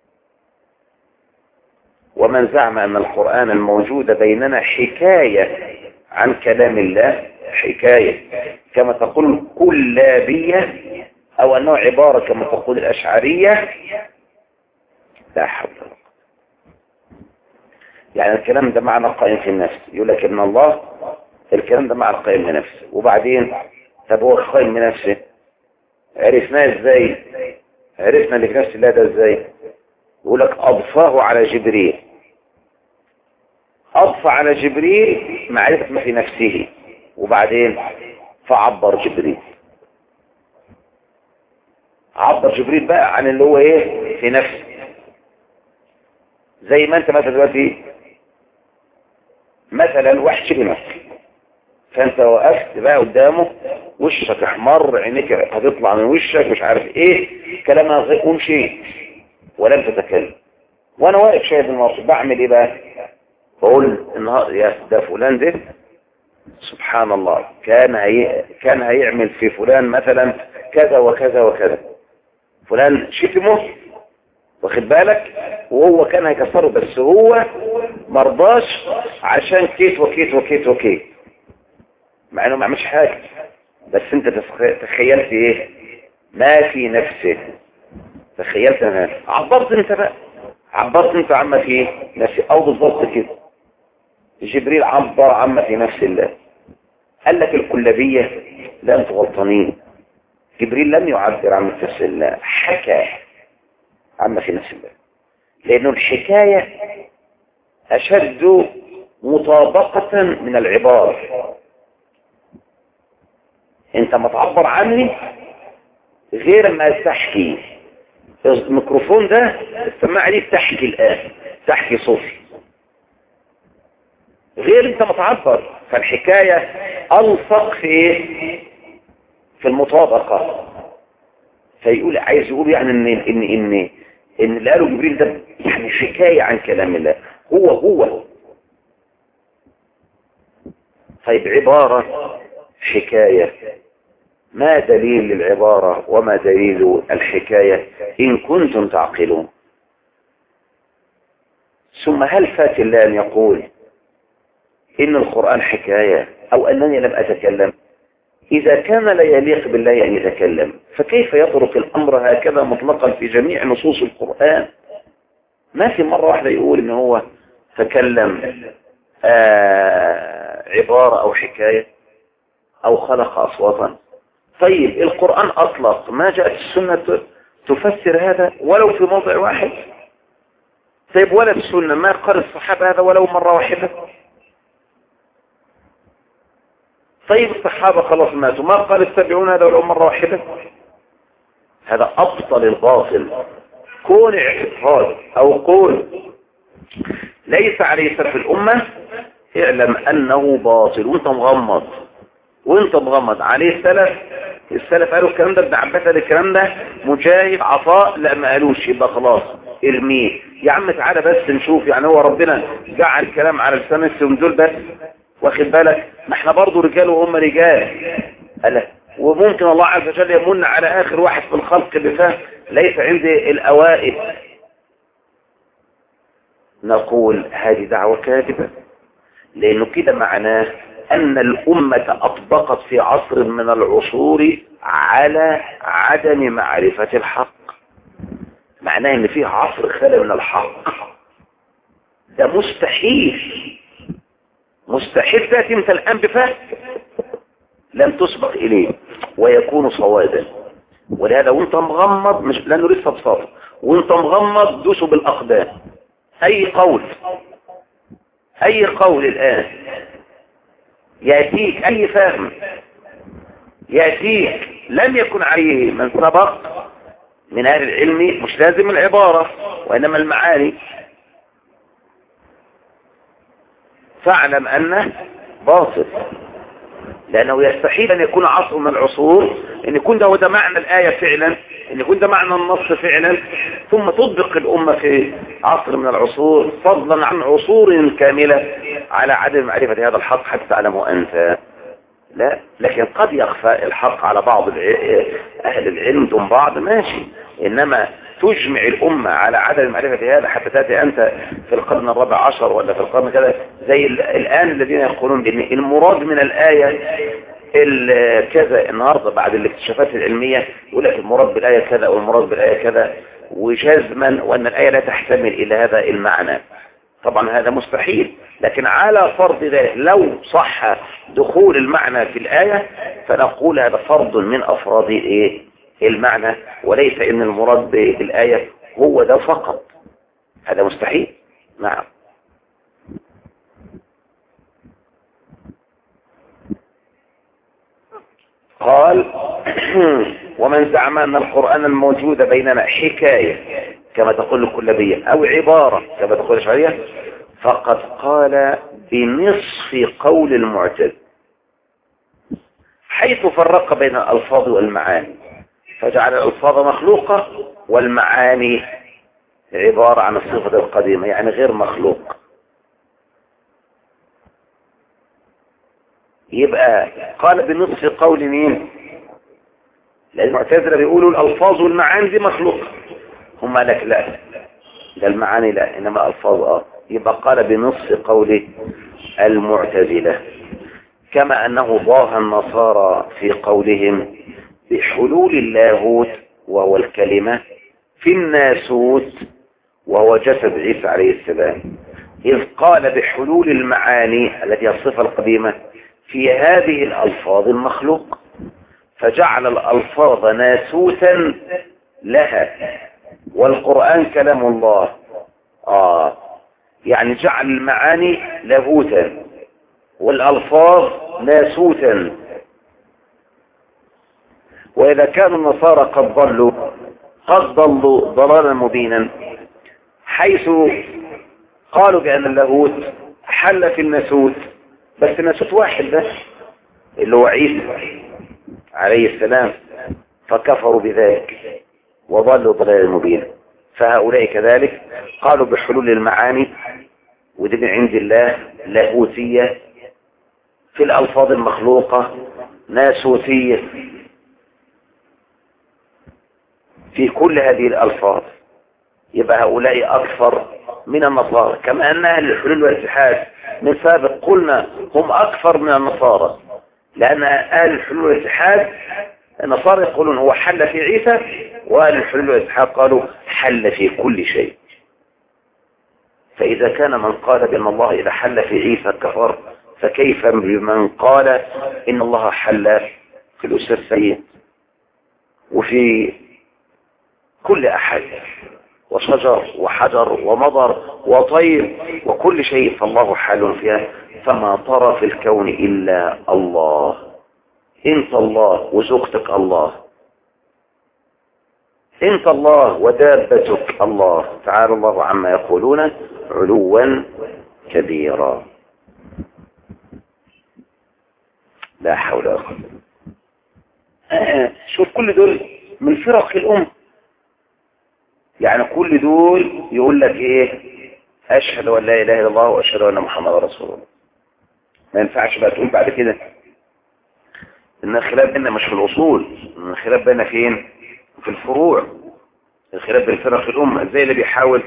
ومن زعم ان القرآن الموجود بيننا حكاية عن كلام الله، حكاية كما تقول كلابية، او انه عبارة كما تقول الاشعرية، لا حول ولا قوة. يعني الكلام ده معنى قائم في النفس. يقول لك ان الله الكلام ده معنى قائم لنفسه. وبعدين طب هو قائم بنفسه عرفناه ازاي؟ عرفنا اللي في نفس الله ده ازاي؟ يقول لك اضفاه على جبريل. اضفى على جبريل معرفة ما في نفسه، وبعدين فعبر جبريل. عبر جبريل بقى عن اللي هو ايه في نفسه. زي ما انت مثلا دلوقتي مثلا واحد شبه نفسك، فانت وقفت بقى قدامه، وشك احمر، عينيك هتطلع من وشك، مش عارف ايه كلامها، ومشيت ولم تتكلم. وانا واقف شايف الموقف، بعمل ايه بقى؟ بقول النهار يا ده فلان ده سبحان الله كان هي كان هيعمل في فلان مثلا كذا وكذا وكذا، فلان شتمه واخد بالك، وهو كان هيكسره، بس هو مرضاش عشان كيت وكيت وكيت وكيت، مع انه ما عملش حاجه، بس انت تخيلت ايه ما في نفسه، تخيلت انا عبرت انت بقى، عبرت انت عما في نفسي. او بالضبط كده جبريل عبر عما في نفس الله. قال لك الكلابية لا انتوا غلطانين، جبريل لم يعبر عن نفس الله، حكى عما في نفس الله، لانه الحكاية اشد مطابقة من العبارة. انت ما تعبر عني غير ما تحكي. الميكروفون ده السماعة دي تحكي الآن، تحكي صوتي، غير انت ما تعبر. فالحكاية ألصق في ايه؟ في المطابقة. فيقول عايز يقول يعني ان ان ان ان اللي قاله جبريل ده يعني حكاية عن كلام الله، هو هو. طيب عبارة حكاية، ما دليل العبارة وما دليل الحكاية إن كنتم تعقلون؟ ثم هل فات الله أن يقول إن القرآن حكاية أو أنني لم أتكلم؟ إذا كان لا يليق بالله أن يتكلم، فكيف يترك الأمر هكذا مطلقا في جميع نصوص القرآن؟ ما في مرة واحدة يقول إن هو تكلم آه عبارة أو حكاية أو خلق أصواتا. طيب القرآن أطلق، ما جاءت السنة تفسر هذا ولو في موضع واحد؟ طيب ولا السنة ما قال الصحابة هذا ولو مرة واحدة؟ طيب الصحابة خلاص ماتوا، ما قال التابعون هذا ولو مرة واحدة؟ هذا أبطل الباطل. كون اعتقاد أو قول ليس عليه سلف الأمة اعلم أنه باطل، وانت مغمض وانت مغمض عليه السلف. السلف قالوا الكلام ده، ابن عباس قال الكلام ده، مجاهد عطاء لا ما قالوش، يبقى خلاص ارميه. يا عم تعالى بس نشوف، يعني هو ربنا جعل الكلام على لسان السلف دول بس؟ واخد بالك ما احنا برضو رجال وهم رجال. قال وممكن الله عز وجل يمن على اخر واحد في الخلق بفهم ليس عندي الاوائل. نقول هذه دعوة كاذبة، لانه كده معناه ان الامة اطبقت في عصر من العصور على عدم معرفة الحق. معناه ان فيه عصر خالي من الحق. ده مستحيل، مستحيل تأتي انت الان بفهم لم تسبق اليه ويكون صوابا. ولهذا وانت مغمض، مش لانه لسه بساطة، وانت مغمض دوسوا بالاقدام. اي قول اي قول الان يأتيك، اي فهم يأتيك لم يكن عليه من سبق من اهل العلم، مش لازم العبارة وانما المعاني. فاعلم أنه باطل، لأنه يستحيل أن يكون عصر من العصور أن يكون ده وده معنى الآية فعلا، أن يكون ده معنى النص فعلا، ثم تطبق الأمة في عصر من العصور فضلا عن عصور كاملة على عدم معرفة هذا الحق حتى تعلمه أنت. لا، لكن قد يخفى الحق على بعض أهل العلم دون بعض، ماشي، إنما تجمع الأمة على عدم معرفة هذا حتى تأتي أنت في القرن الرابع عشر ولا في القرن كذا زي الآن الذين يقولون بأن المراد من الآية كذا النهاردة بعد الاكتشافات العلمية يقول لك المراد بالآية كذا والمراد بالآية كذا، وجزما وأن الآية لا تحتمل إلى هذا المعنى. طبعا هذا مستحيل، لكن على فرض ذلك لو صح دخول المعنى في الآية فنقول هذا فرض من أفراد إيه المعنى، وليس إن المراد بالآية هو ده فقط، هذا مستحيل. نعم. قال ومن زعم أن القرآن الموجود بيننا حكاية كما تقول الكلابية أو عبارة كما تقول الشعرية فقد قال بنصف قول المعتزلة، حيث فرق بين الألفاظ والمعاني فجعل الألفاظ مخلوقة والمعاني عبارة عن الصفة القديمة يعني غير مخلوق. يبقى قال بنصف قول مين؟ لأن المعتزلة بيقولوا الألفاظ والمعاني دي مخلوقة، هم لك لا، ده المعاني لا، إنما ألفاظ آه. يبقى قال بنصف قول المعتزلة، كما أنه ضاه النصارى في قولهم بحلول اللاهوت وهو الكلمة في الناسوت وهو جسد عيسى عليه السلام، إذ قال بحلول المعاني التي هي الصفة القديمة في هذه الألفاظ المخلوق، فجعل الألفاظ ناسوتا لها والقرآن كلام الله. آه يعني جعل المعاني لاهوتا والألفاظ ناسوتا. وإذا كانوا النصارى قد ضلوا قد ضلوا ضلالا مبينا، حيث قالوا بأن اللاهوت حل في الناسوت، بس الناسوت واحد بس اللي هو عيسى عليه السلام، فكفروا بذلك وضلوا ضلالا مبينا. فهؤلاء كذلك قالوا بحلول المعاني ودي من عند الله لاهوتية، في الألفاظ المخلوقة ناسوتية، في كل هذه الألفاظ. يبقى هؤلاء أكثر من النصارى، كما أن أهل الحلول والاتحاد من سابق قلنا هم أكثر من النصارى، لأن أهل الحلول والاتحاد النصارى يقولون هو حل في عيسى، وأهل الحلول والاتحاد قالوا حل في كل شيء. فإذا كان من قال بأن الله إذا حل في عيسى كفر، فكيف بمن قال إن الله حل في الأستاذ السيد وفي كل أحد وشجر وحجر ومضر وطير وكل شيء فالله حال فيها، فما طرى في الكون إلا الله، انت الله وزوجتك الله، انت الله ودابتك الله، تعالى الله عما يقولون علوا كبيرا. لا حول ولا قوة. آه شوف كل دول من فرق الأمة، يعني كل دول يقول لك ايه اشهد ان لا اله الا الله واشهد ان محمدا رسول الله. ما ينفعش بقى تقول بعد كده ان الخلاف بيننا مش في الاصول، ان الخلاف بيننا فين؟ في الفروع. الخلاف بين فرق الامه زي اللي بيحاول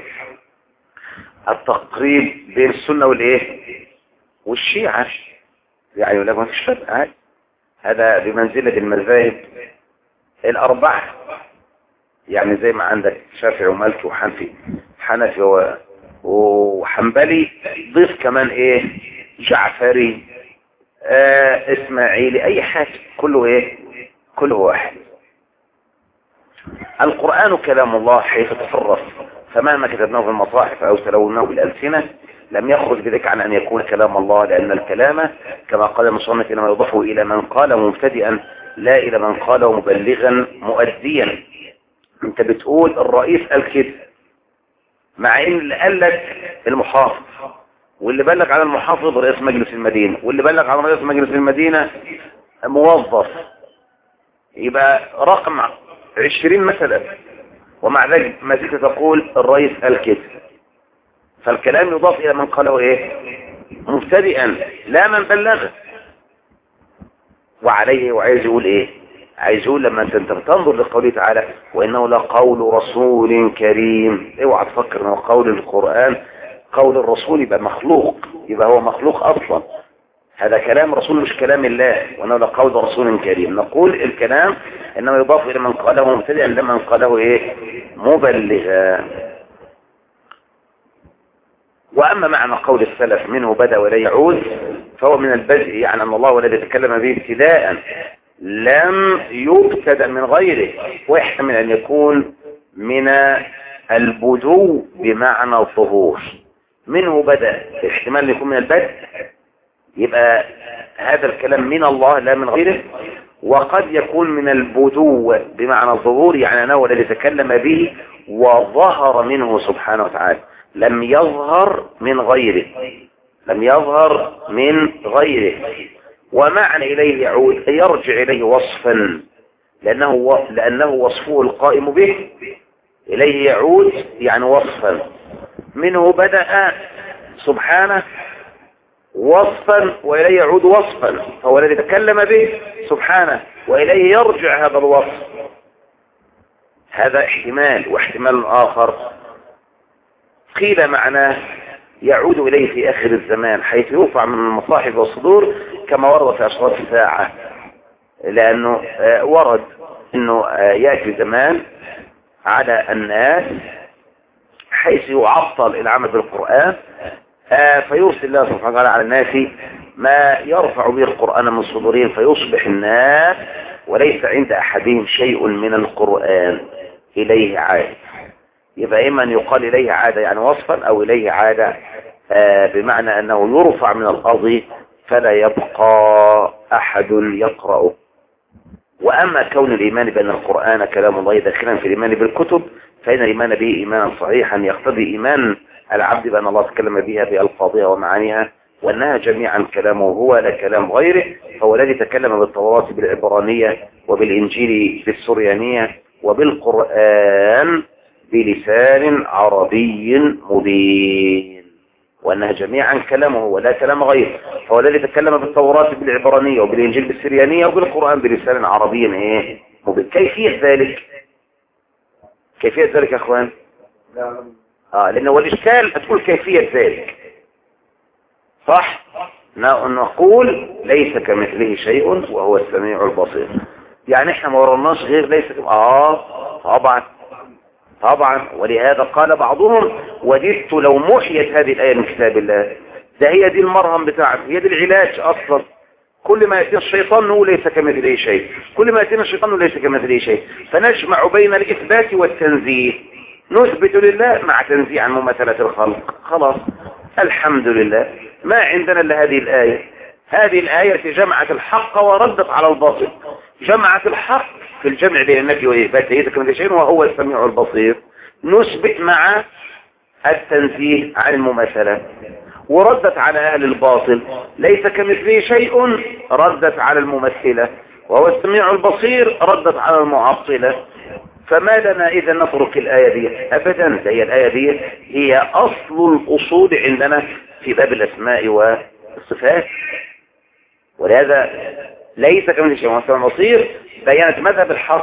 التقريب بين السنه والايه والشيعه، يعني يقول لك ما فيش فرق عادي، هذا بمنزله المذاهب الاربعه، يعني زي ما عندك شافعي ومالكي وحنفي حنفي و... وحنبلي، ضيف كمان ايه جعفري آه اسماعيلي، اي حاجة كله ايه كله واحد. القرآن كلام الله حيث تصرف، فمهما كتبناه في المصاحف او تلوناه بالألسنة لم يخرج بذلك عن ان يكون كلام الله، لان الكلام كما قال المصنف انما يضاف الى من قال مبتدئا لا الى من قال مبلغا مؤديا. انت بتقول الرئيس قال كده، مع ان اللي قال لك المحافظ، واللي بلغ على المحافظ رئيس مجلس المدينة، واللي بلغ على رئيس مجلس المدينة موظف، يبقى رقم عشرين مثلا، ومع ذلك ما زلت تقول الرئيس قال كده. فالكلام يضاف إلى من قاله إيه؟ مبتدئا لا من بلغه. وعليه وعايز يقول إيه؟ عايز يقول لما أنت تنظر لقوله تعالى وإنه لقول رسول كريم، اوعى تفكر إنه قول القرآن قول الرسول يبقى مخلوق، يبقى هو مخلوق أصلا. هذا كلام رسول مش كلام الله. وإنه لقول رسول كريم، نقول الكلام إنه يضاف إلى من قاله مبتدئا لمن قاله إيه؟ مبلغا. وأما معنى قول السلف منه بدأ ولا يعود فهو من البدء، يعني أن الله والذي تكلم به ابتداء لم يبتدأ من غيره، ويحتمل أن يكون من البدو بمعنى الظهور. منه بدأ احتمال أن يكون من البدء، يبقى هذا الكلام من الله لا من غيره. وقد يكون من البدو بمعنى الظهور، يعني أنه الذي تكلم به وظهر منه سبحانه وتعالى، لم يظهر من غيره، لم يظهر من غيره. ومعنى إليه يعود يرجع إليه وصفا، لأنه, لأنه وصفه القائم به. إليه يعود يعني وصفا. منه بدأ سبحانه وصفا وإليه يعود وصفا، فهو الذي تكلم به سبحانه وإليه يرجع هذا الوصف. هذا احتمال. واحتمال آخر قيل معناه يعود إليه في آخر الزمان حيث يرفع من المصاحف والصدور كما ورد في أشراط الساعة، لأنه ورد أنه يأتي زمان على الناس حيث يعطل العمل بالقرآن، فيرسل الله سبحانه وتعالى على الناس ما يرفع به القرآن من صدورهم، فيصبح الناس وليس عند أحدهم شيء من القرآن إليه عاد. يبقى إما أن يقال إليه عادة يعني وصفا، أو إليه عادة بمعنى أنه يرفع من الأرض فلا يبقى أحد يقرأه. وأما كون الإيمان بأن القرآن كلام الله داخلا في الإيمان بالكتب، فإن الإيمان به إيمانا صحيحا يقتضي إيمان العبد بأن الله تكلم بها بألفاظها ومعانيها، وأنها جميعا كلامه هو لا كلام غيره. فهو الذي تكلم بالتوراة بالعبرانية وبالإنجيل بالسريانية وبالقرآن بلسان عربي مبين، وأنها جميعا كلامه ولا كلام غيره. فهو الذي تكلم بالتوراة بالعبرانية وبالإنجيل بالسريانية وبالقرآن بلسان عربي إيه مبين. كيفية ذلك؟ كيفية ذلك يا أخوان؟ آه لأنه والإشكال تقول كيفية ذلك صح؟ نقول ليس كمثله شيء وهو السميع البصير. يعني احنا ما ورناش غير ليس كم... آه طبعا طبعا. ولهذا قال بعضهم وددت لو محيت هذه الآية من كتاب الله. ده هي دي المرهم بتاعته، هي دي العلاج أصلا. كل ما يأتينا الشيطان نقول ليس كمثله شيء، كل ما يأتينا الشيطان نقول ليس كمثله شيء، فنجمع بين الإثبات والتنزيه. نثبت لله مع تنزيه عن مماثلة الخلق. خلاص الحمد لله ما عندنا إلا هذه الآية. هذه الآية جمعت الحق وردت على الباطل. جمعت الحق في الجمع بين النفي والإثبات ليس كمثله شيء وهو السميع البصير. نثبت مع التنزيه عن المماثلة، وردت على أهل الباطل ليس كمثله شيء، ردت على الممثلة، وهو السميع البصير ردت على المعطلة. فما لنا إذا نترك الآية دي؟ أبدا. هي الآية دي هي أصل الأصول عندنا في باب الأسماء والصفات. ولهذا ليس كمثله شيء وهو السميع البصير بينت مذهب الحق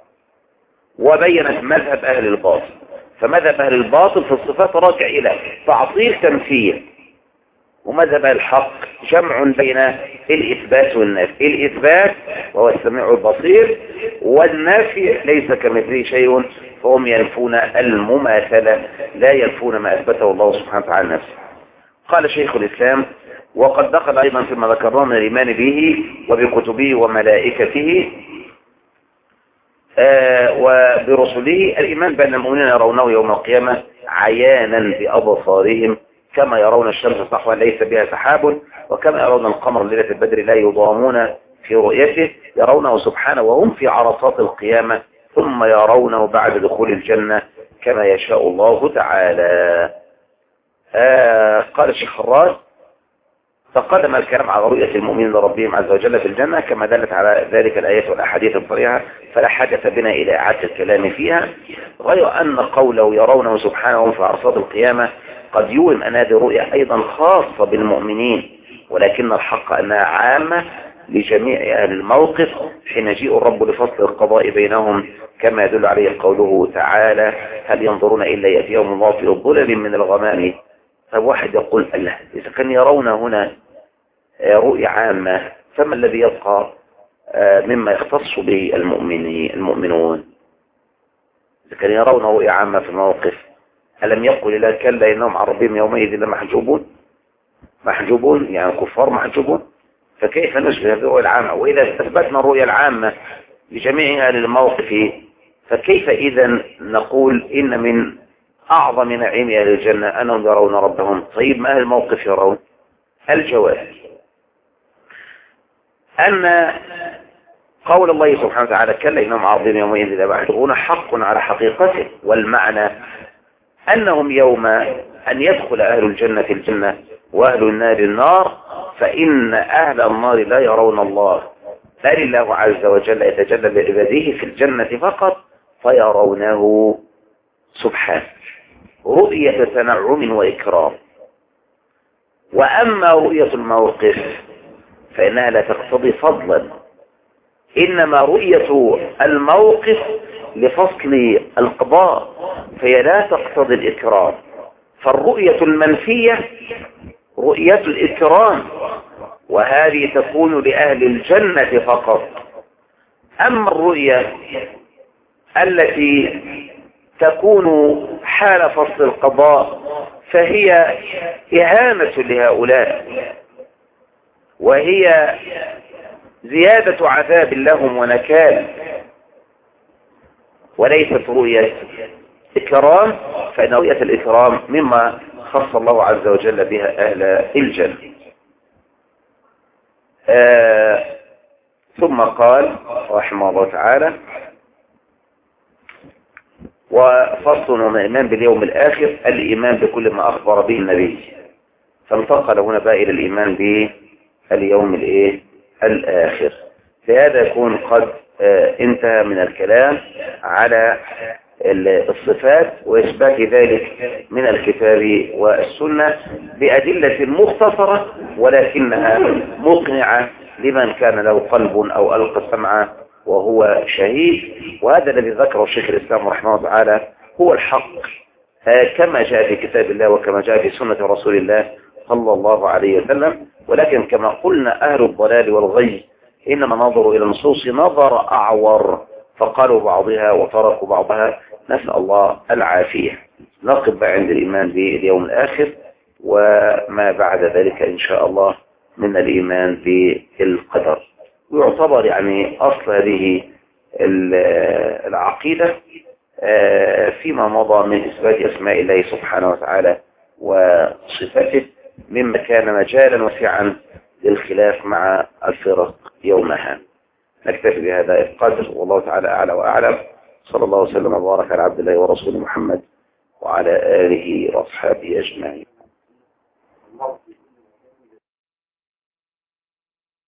وبينت مذهب أهل الباطل. فمذهب أهل الباطل في الصفات راجع إلى تعطيل تمثيل، ومذهب الحق جمع بين الإثبات والنفي. الإثبات وهو السميع البصير، والنفي ليس كمثله شيء، فهم ينفون المماثلة لا ينفون ما أثبته الله سبحانه وتعالى نفسه. قال شيخ الإسلام وقد دخل أيضا فيما ذكرناه من الإيمان به وبكتبه وملائكته آه وبرسله الإيمان بأن المؤمنين يرونه يوم القيامة عيانا بأبصارهم كما يرون الشمس صحوا ليس بها سحاب، وكما يرون القمر ليلة البدر لا يضامون في رؤيته، يرونه سبحانه وهم في عرصات القيامة، ثم يرونه بعد دخول الجنة كما يشاء الله تعالى. آه قال الشيخ خراج: تقدم الكلام على رؤية المؤمنين لربهم عز وجل في الجنة كما دلت على ذلك الآيات والأحاديث الصريحة، فلا حاجة بنا إلى إعادة الكلام فيها، غير أن قوله يرونه سبحانه في عرصات القيامة قد يوهم أن هذه الرؤية أيضا خاصة بالمؤمنين، ولكن الحق أنها عامة لجميع أهل الموقف حين يجيء الرب لفصل القضاء بينهم، كما يدل عليه قوله تعالى: هل ينظرون إلا يأتيهم الله في ظلل من الغمام. فواحد يقول: الله، إذا كان يرون هنا رؤية عامة فما الذي يبقى مما يختص به المؤمنين المؤمنون؟ إذا كان يرون رؤية عامة في الموقف، ألم يقل لا كلا إنهم عن ربهم يومئذ لمحجوبون؟ محجوبون يعني كفار محجوبون، فكيف نشبه الرؤية العامة؟ وإذا استثبتنا الرؤية العامة لجميع أهل الموقف، فكيف إذا نقول إن من أعظم نعيم أهل الجنة أنهم يرون ربهم؟ طيب ما أهل الموقف يرون؟ الجواب أن قول الله سبحانه وتعالى كلا إنهم عن ربهم يومئذ لمحجوبون حق على حقيقته، والمعنى أنهم يوم أن يدخل أهل الجنة الجنة وأهل النار النار، فإن أهل النار لا يرون الله، بل الله عز وجل يتجلى لعباده في الجنة فقط فيرونه سبحانه رؤية تنعم وإكرام. وأما رؤية الموقف فإنها لا تقتضي فضلا، إنما رؤية الموقف لفصل القضاء فهي لا تقتضي الإكرام، فالرؤية المنفية رؤية الإكرام، وهذه تكون لأهل الجنة فقط. أما الرؤية التي تكون حال فصل القضاء فهي إهانة لهؤلاء، وهي زيادة عذاب لهم ونكال، وليست رؤية إكرام، فإن رؤية الإكرام مما خص الله عز وجل بها أهل الجنة. آه ثم قال رحمه الله تعالى: وفصل من الإيمان باليوم الآخر الإيمان بكل ما أخبر به النبي، فانتقل هنا بقى إلى الإيمان باليوم الإيه الآخر. لهذا يكون قد آه انتهى من الكلام على الصفات وإثبات ذلك من الكتاب والسنة بأدلة مختصرة ولكنها مقنعة لمن كان له قلب أو ألقى السمع وهو شهيد. وهذا الذي ذكره الشيخ الإسلام رحمه الله تعالى هو الحق كما جاء في كتاب الله وكما جاء في سنة رسول الله صلى الله عليه وسلم. ولكن كما قلنا أهل الضلال والغي إنما نظروا إلى النصوص نظر أعور، فقالوا بعضها وتركوا بعضها، نسأل الله العافية. نقف عند الإيمان باليوم الآخر وما بعد ذلك إن شاء الله من الإيمان بالقدر، ويعتبر يعني أصل هذه العقيدة فيما مضى من إثبات أسماء الله سبحانه وتعالى وصفاته مما كان مجالا وسعا للخلاف مع الفرق يومها. نكتفي بهذا القدر، والله تعالى أعلى وأعلم. صلى الله وسلم وبارك على عبد الله ورسوله محمد وعلى آله وأصحابه أجمعين.